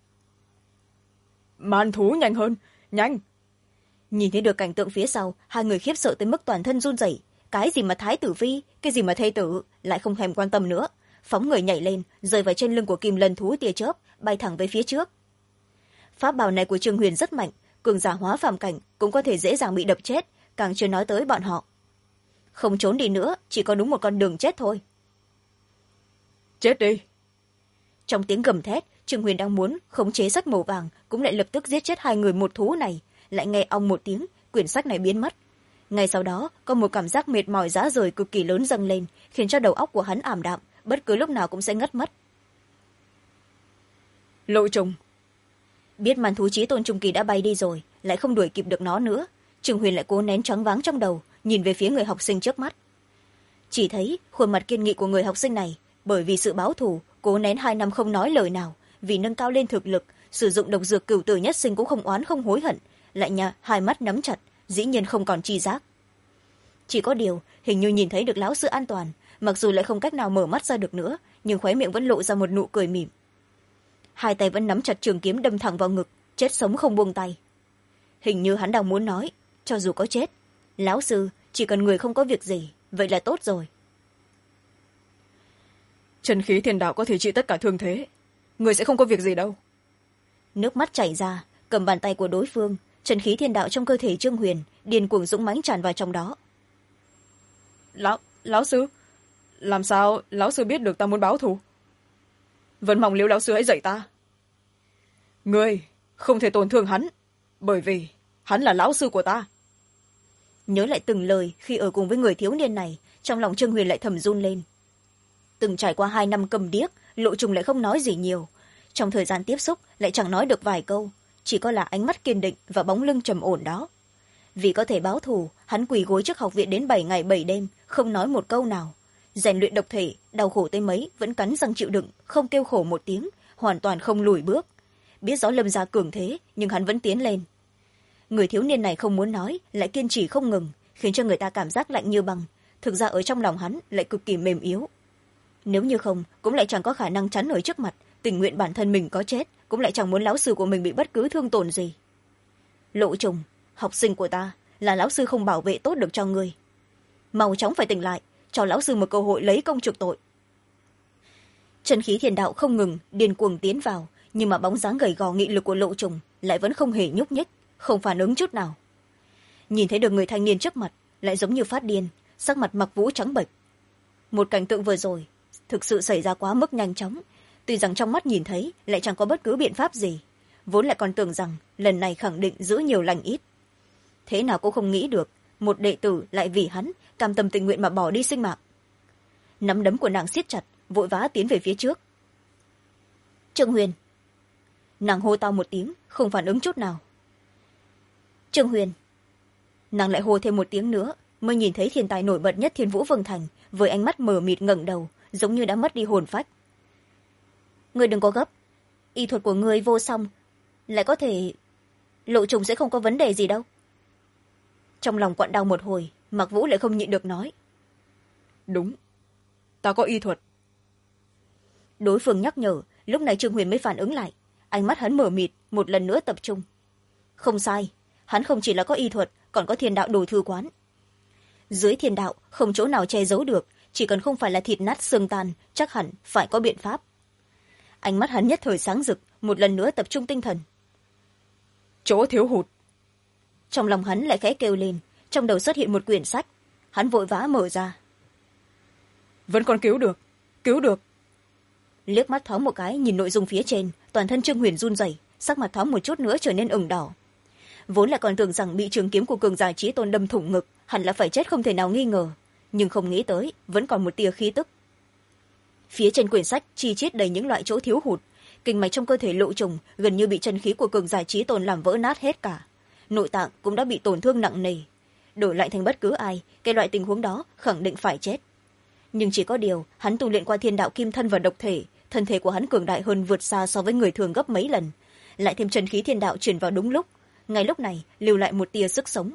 Man thú nhanh hơn, nhanh. Nhìn thấy được cảnh tượng phía sau, hai người khiếp sợ tới mức toàn thân run rẩy. Cái gì mà thái tử phi, cái gì mà thê tử, lại không thèm quan tâm nữa, phóng người nhảy lên, rơi vào trên lưng của Kim Lân thú tia chớp, bay thẳng về phía trước. Pháp bảo này của Trường Huyền rất mạnh, cường giả hóa phàm cảnh cũng có thể dễ dàng bị đập chết, càng chưa nói tới bọn họ. Không trốn đi nữa, chỉ có đúng một con đường chết thôi. Chết đi. Trong tiếng gầm thét, Trường Huyền đang muốn khống chế sách màu vàng cũng lại lập tức giết chết hai người một thú này, lại nghe ong một tiếng, quyển sách này biến mất. Ngay sau đó có một cảm giác mệt mỏi rã rời cực kỳ lớn dâng lên, khiến cho đầu óc của hắn ảm đạm, bất cứ lúc nào cũng sẽ ngất mất. Lộ Trùng. Biết man thú chí tôn trung kỳ đã bay đi rồi, lại không đuổi kịp được nó nữa, Trường Huyền lại cố nén choáng váng trong đầu, nhìn về phía người học sinh trước mắt. Chỉ thấy khuôn mặt kiên nghị của người học sinh này, bởi vì sự báo thù cố nén 2 năm không nói lời nào, vì nâng cao lên thực lực, sử dụng độc dược cửu tử nhất sinh cũng không oán không hối hận, lại hai mắt nắm chặt, dĩ nhiên không còn tri giác. Chỉ có điều hình như nhìn thấy được lão sư an toàn, mặc dù lại không cách nào mở mắt ra được nữa, nhưng khóe miệng vẫn lộ ra một nụ cười mỉm. Hai tay vẫn nắm chặt trường kiếm đâm thẳng vào ngực, chết sống không buông tay. Hình như hắn đang muốn nói, cho dù có chết, lão sư chỉ cần người không có việc gì, vậy là tốt rồi. Chân khí thiên đạo có thể trị tất cả thương thế, người sẽ không có việc gì đâu. Nước mắt chảy ra, cầm bàn tay của đối phương, chân khí thiên đạo trong cơ thể Trương Huyền điên cuồng dũng mãnh tràn vào trong đó. Lão sư, làm sao lão sư biết được ta muốn báo thù? Vẫn mong Liễu lão sư hãy dạy ta. Ngươi không thể tổn thương hắn, bởi vì hắn là lão sư của ta. Nhớ lại từng lời khi ở cùng với người thiếu niên này, trong lòng Trương Huyền lại thầm run lên. Từng trải qua 2 năm cầm điếc, Lộ Trùng lại không nói gì nhiều, trong thời gian tiếp xúc lại chẳng nói được vài câu, chỉ có là ánh mắt kiên định và bóng lưng trầm ổn đó. Vì có thể báo thù, hắn quỳ gối trước học viện đến 7 ngày 7 đêm, không nói một câu nào. Rèn luyện độc thể, đau khổ tới mấy vẫn cắn răng chịu đựng, không kêu khổ một tiếng, hoàn toàn không lùi bước. Biết rõ Lâm gia cường thế, nhưng hắn vẫn tiến lên. Người thiếu niên này không muốn nói, lại kiên trì không ngừng, khiến cho người ta cảm giác lạnh như băng. Thực ra ở trong lòng hắn lại cực kỳ mềm yếu. Nếu như không, cũng lại chẳng có khả năng chắn ở trước mặt, tình nguyện bản thân mình có chết, cũng lại chẳng muốn lão sư của mình bị bất cứ thương tổn gì. Lộ Trùng, học sinh của ta, là lão sư không bảo vệ tốt được cho ngươi. Mau chóng phải tỉnh lại, cho lão sư một cơ hội lấy công chuộc tội. Chân khí thiên đạo không ngừng điên cuồng tiến vào, nhưng mà bóng dáng gầy gò nghị lực của Lộ Trùng lại vẫn không hề nhúc nhích, không phản ứng chút nào. Nhìn thấy được người thanh niên trước mặt lại giống như phát điên, sắc mặt Mặc Vũ trắng bệch. Một cảnh tượng vừa rồi thực sự xảy ra quá mức nhanh chóng, tuy rằng trong mắt nhìn thấy lại chẳng có bất cứ biện pháp gì, vốn lại còn tưởng rằng lần này khẳng định giữ nhiều lành ít. Thế nào cũng không nghĩ được một đệ tử lại vì hắn cam tâm tình nguyện mà bỏ đi sinh mạng. Nắm đấm của nàng siết chặt, vội vã tiến về phía trước. Trương Huyền. Nàng hô to một tiếng, không phản ứng chút nào. Trương Huyền. Nàng lại hô thêm một tiếng nữa, mới nhìn thấy thiên tài nổi bật nhất Thiên Vũ Vương Thành với ánh mắt mờ mịt ngẩng đầu, giống như đã mất đi hồn phách. Ngươi đừng có gấp, y thuật của ngươi vô song, lại có thể Lộ Trùng sẽ không có vấn đề gì đâu. Trong lòng quặn đau một hồi, Mặc Vũ lại không nhịn được nói. Đúng, ta có y thuật. Đối phương nhắc nhở, lúc này Trương Huyền mới phản ứng lại, ánh mắt hắn mờ mịt một lần nữa tập trung. Không sai, hắn không chỉ là có y thuật, còn có thiên đạo đồ thư quán. Dưới thiên đạo không chỗ nào che giấu được, chỉ cần không phải là thịt nát xương tan, chắc hẳn phải có biện pháp. Ánh mắt hắn nhất thời sáng rực, một lần nữa tập trung tinh thần. Chỗ thiếu hụt. Trong lòng hắn lại khẽ kêu lên, trong đầu xuất hiện một quyển sách, hắn vội vã mở ra. Vẫn còn cứu được, cứu được. Liếc mắt thoáng một cái nhìn nội dung phía trên, toàn thân Trương Huyền run rẩy, sắc mặt thoáng một chút nữa trở nên ửng đỏ. Vốn lại còn tưởng rằng bị trường kiếm của cường giả Chí Tôn đâm thủng ngực, hẳn là phải chết không thể nào nghi ngờ, nhưng không nghĩ tới vẫn còn một tia khí tức. Phía trên quyển sách chi chít đầy những loại chỗ thiếu hụt, kinh mạch trong cơ thể Lộ Trùng gần như bị chân khí của cường giả Chí Tôn làm vỡ nát hết cả, nội tạng cũng đã bị tổn thương nặng nề. Đổi lại thành bất cứ ai, cái loại tình huống đó khẳng định phải chết. Nhưng chỉ có điều hắn tu luyện qua thiên đạo kim thân và độc thể, thân thể của hắn cường đại hơn vượt xa so với người thường gấp mấy lần, lại thêm chân khí thiên đạo truyền vào đúng lúc, ngay lúc này lưu lại một tia sức sống.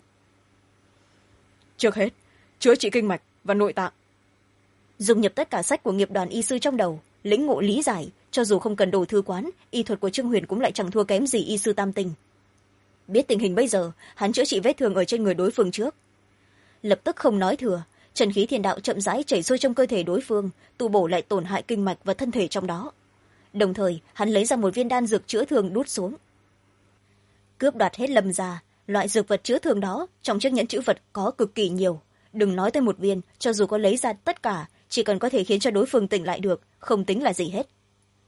Trước hết chữa trị kinh mạch và nội tạng. Dùng nhập tất cả sách của nghiệp đoàn y sư trong đầu, lĩnh ngộ lý giải, cho dù không cần đồ thư quán, y thuật của Trương Huyền cũng lại chẳng thua kém gì y sư tam tinh. Biết tình hình bây giờ, hắn chữa trị vết thương ở trên người đối phương trước. Lập tức không nói thừa, chân khí thiên đạo chậm rãi chảy xuôi trong cơ thể đối phương, tu bổ lại tổn hại kinh mạch và thân thể trong đó. Đồng thời hắn lấy ra một viên đan dược chữa thương đút xuống. Cướp đoạt hết Lâm gia, loại dược vật chữa thương đó trong chiếc nhẫn chữ vật có cực kỳ nhiều, đừng nói tới một viên, cho dù có lấy ra tất cả, chỉ cần có thể khiến cho đối phương tỉnh lại được, không tính là gì hết.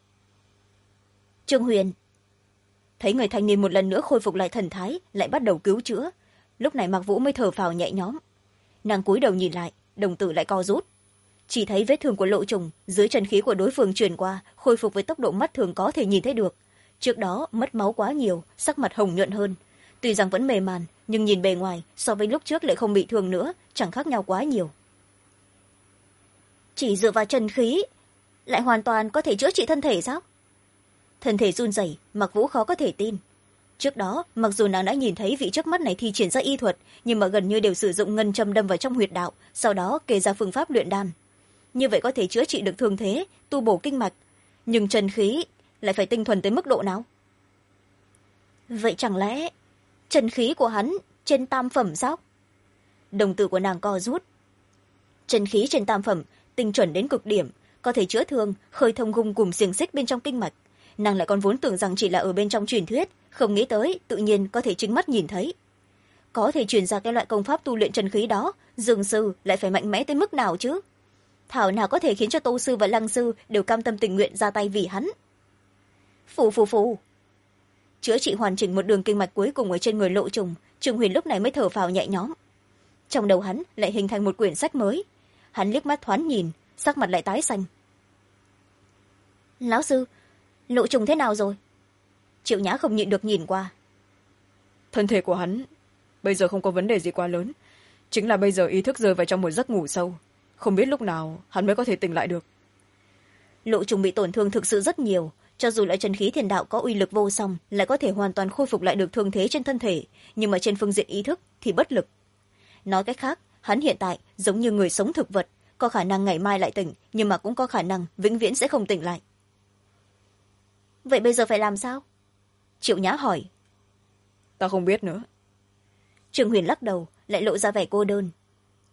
Trương Huyền. Thấy người thanh niên một lần nữa khôi phục lại thần thái, lại bắt đầu cứu chữa, lúc này Mạc Vũ mới thở phào nhẹ nhõm. Nàng cúi đầu nhìn lại, đồng tử lại co rút, chỉ thấy vết thương của Lộ Trùng dưới chân khí của đối phương truyền qua, khôi phục với tốc độ mắt thường có thể nhìn thấy được. Trước đó mất máu quá nhiều, sắc mặt hồng nhuận hơn, tuy rằng vẫn mềm màn, nhưng nhìn bề ngoài so với lúc trước lại không bị thương nữa, chẳng khác nhau quá nhiều. Chỉ dựa vào chân khí lại hoàn toàn có thể chữa trị thân thể sao? Thân thể run rẩy, Mạc Vũ khó có thể tin. Trước đó mặc dù nàng đã nhìn thấy vị trước mắt này thi triển ra y thuật, nhưng mà gần như đều sử dụng ngân châm đâm vào trong huyệt đạo, sau đó kê ra phương pháp luyện đan. Như vậy có thể chữa trị được thương thế, tu bổ kinh mạch, nhưng chân khí lại phải tinh thuần tới mức độ nào? Vậy chẳng lẽ chân khí của hắn trên tam phẩm sao? Đồng tử của nàng co rút. Chân khí trên tam phẩm tinh chuẩn đến cực điểm, có thể chữa thương, khơi thông gung cùng xiềng xích bên trong kinh mạch. Nàng lại còn vốn tưởng rằng chỉ là ở bên trong truyền thuyết, không nghĩ tới tự nhiên có thể chính mắt nhìn thấy. Có thể truyền ra cái loại công pháp tu luyện chân khí đó, dường sư lại phải mạnh mẽ tới mức nào chứ? Thảo nào có thể khiến cho Tô sư và Lăng sư đều cam tâm tình nguyện ra tay vì hắn. Phù phù phù. Chữa trị hoàn chỉnh một đường kinh mạch cuối cùng ở trên người Lộ Trùng, Trương Huyền lúc này mới thở phào nhẹ nhõm. Trong đầu hắn lại hình thành một quyển sách mới. Hắn liếc mắt thoáng nhìn, sắc mặt lại tái xanh. Lão sư, Lộ Trùng thế nào rồi? Triệu Nhã không nhịn được nhìn qua. Thân thể của hắn bây giờ không có vấn đề gì quá lớn, chính là bây giờ ý thức rơi vào trong một giấc ngủ sâu, không biết lúc nào hắn mới có thể tỉnh lại được. Lộ Trùng bị tổn thương thực sự rất nhiều, cho dù lại chân khí thiên đạo có uy lực vô song, lại có thể hoàn toàn khôi phục lại được thương thế trên thân thể, nhưng mà trên phương diện ý thức thì bất lực. Nói cách khác, hắn hiện tại giống như người sống thực vật, có khả năng ngày mai lại tỉnh, nhưng mà cũng có khả năng vĩnh viễn sẽ không tỉnh lại. Vậy bây giờ phải làm sao? Triệu Nhã hỏi. Ta không biết nữa. Trương Huyền lắc đầu, lại lộ ra vẻ cô đơn.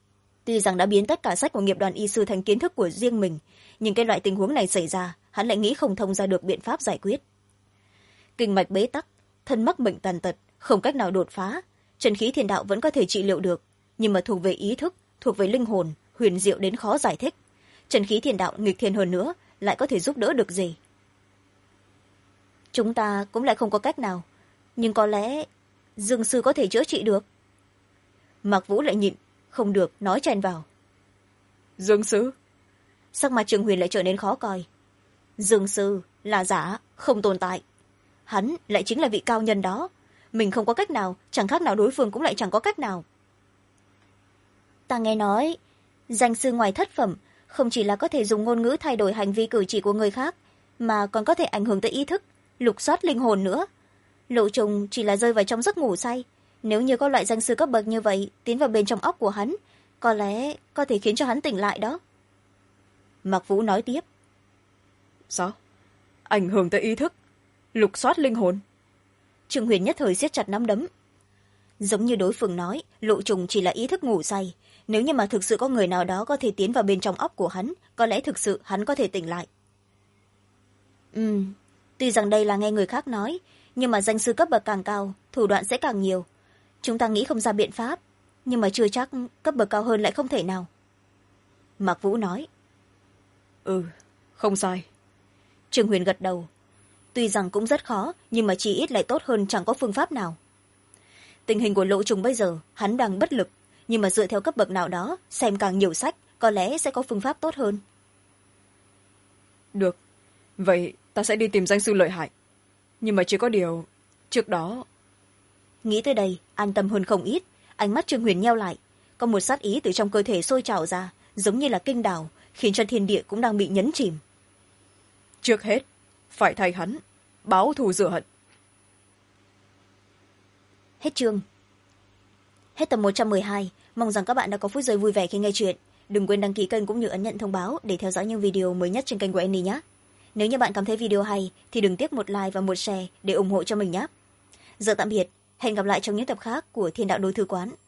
tuy rằng đã biến tất cả sách của nghiệp đoàn y sư thành kiến thức của riêng mình, nhưng cái loại tình huống này xảy ra hắn lại nghĩ không thông ra được biện pháp giải quyết. Kinh mạch bế tắc, thân mắc bệnh tàn tật, không cách nào đột phá, chân khí thiên đạo vẫn có thể trị liệu được, nhưng mà thuộc về ý thức, thuộc về linh hồn, huyền diệu đến khó giải thích. Chân khí thiên đạo nghịch thiên hơn nữa, lại có thể giúp đỡ được gì? Chúng ta cũng lại không có cách nào, nhưng có lẽ Dương sư có thể chữa trị được. Mạc Vũ lại nhịn không được nói chen vào. Dương sư? Sắc mặt Trương Huyền lại trở nên khó coi. Dương sư là giả, không tồn tại. Hắn lại chính là vị cao nhân đó. Mình không có cách nào, chẳng khác nào đối phương cũng lại chẳng có cách nào. Ta nghe nói danh sư ngoài thất phẩm không chỉ là có thể dùng ngôn ngữ thay đổi hành vi cử chỉ của người khác, mà còn có thể ảnh hưởng tới ý thức, lục soát linh hồn nữa. Lộ Trùng chỉ là rơi vào trong giấc ngủ say. Nếu như có loại danh sư cấp bậc như vậy tiến vào bên trong óc của hắn, có lẽ có thể khiến cho hắn tỉnh lại đó. Mạc Vũ nói tiếp. Sao? Ảnh hưởng tới ý thức, lục soát linh hồn? Trương Huyền nhất thời siết chặt nắm đấm. Giống như đối phương nói, Lộ Trùng chỉ là ý thức ngủ say. Nếu như mà thực sự có người nào đó có thể tiến vào bên trong óc của hắn, có lẽ thực sự hắn có thể tỉnh lại. Tuy rằng đây là nghe người khác nói, nhưng mà danh sư cấp bậc càng cao, thủ đoạn sẽ càng nhiều. Chúng ta nghĩ không ra biện pháp, nhưng mà chưa chắc cấp bậc cao hơn lại không thể nào. Mạc Vũ nói. Không sai. Trương Huyền gật đầu. Tuy rằng cũng rất khó, nhưng mà chỉ ít lại tốt hơn chẳng có phương pháp nào. Tình hình của Lộ Trùng bây giờ, hắn đang bất lực, nhưng mà dựa theo cấp bậc nào đó, xem càng nhiều sách, có lẽ sẽ có phương pháp tốt hơn. Được, vậy ta sẽ đi tìm danh sư lợi hại. Nhưng mà chỉ có điều, trước đó... Nghĩ tới đây, an tâm hơn không ít, ánh mắt Trương Huyền nheo lại. Có một sát ý từ trong cơ thể sôi trào ra, giống như là kinh đào, khiến cho thiên địa cũng đang bị nhấn chìm. Trước hết, phải thay hắn, báo thù rửa hận. Hết chương. Hết tập 112, mong rằng các bạn đã có phút giây vui vẻ khi nghe chuyện. Đừng quên đăng ký kênh cũng như ấn nhận thông báo để theo dõi những video mới nhất trên kênh của Annie nhé. Nếu như bạn cảm thấy video hay thì đừng tiếc một like và một share để ủng hộ cho mình nhé. Giờ tạm biệt, hẹn gặp lại trong những tập khác của Thiên Đạo Đôi Thư Quán.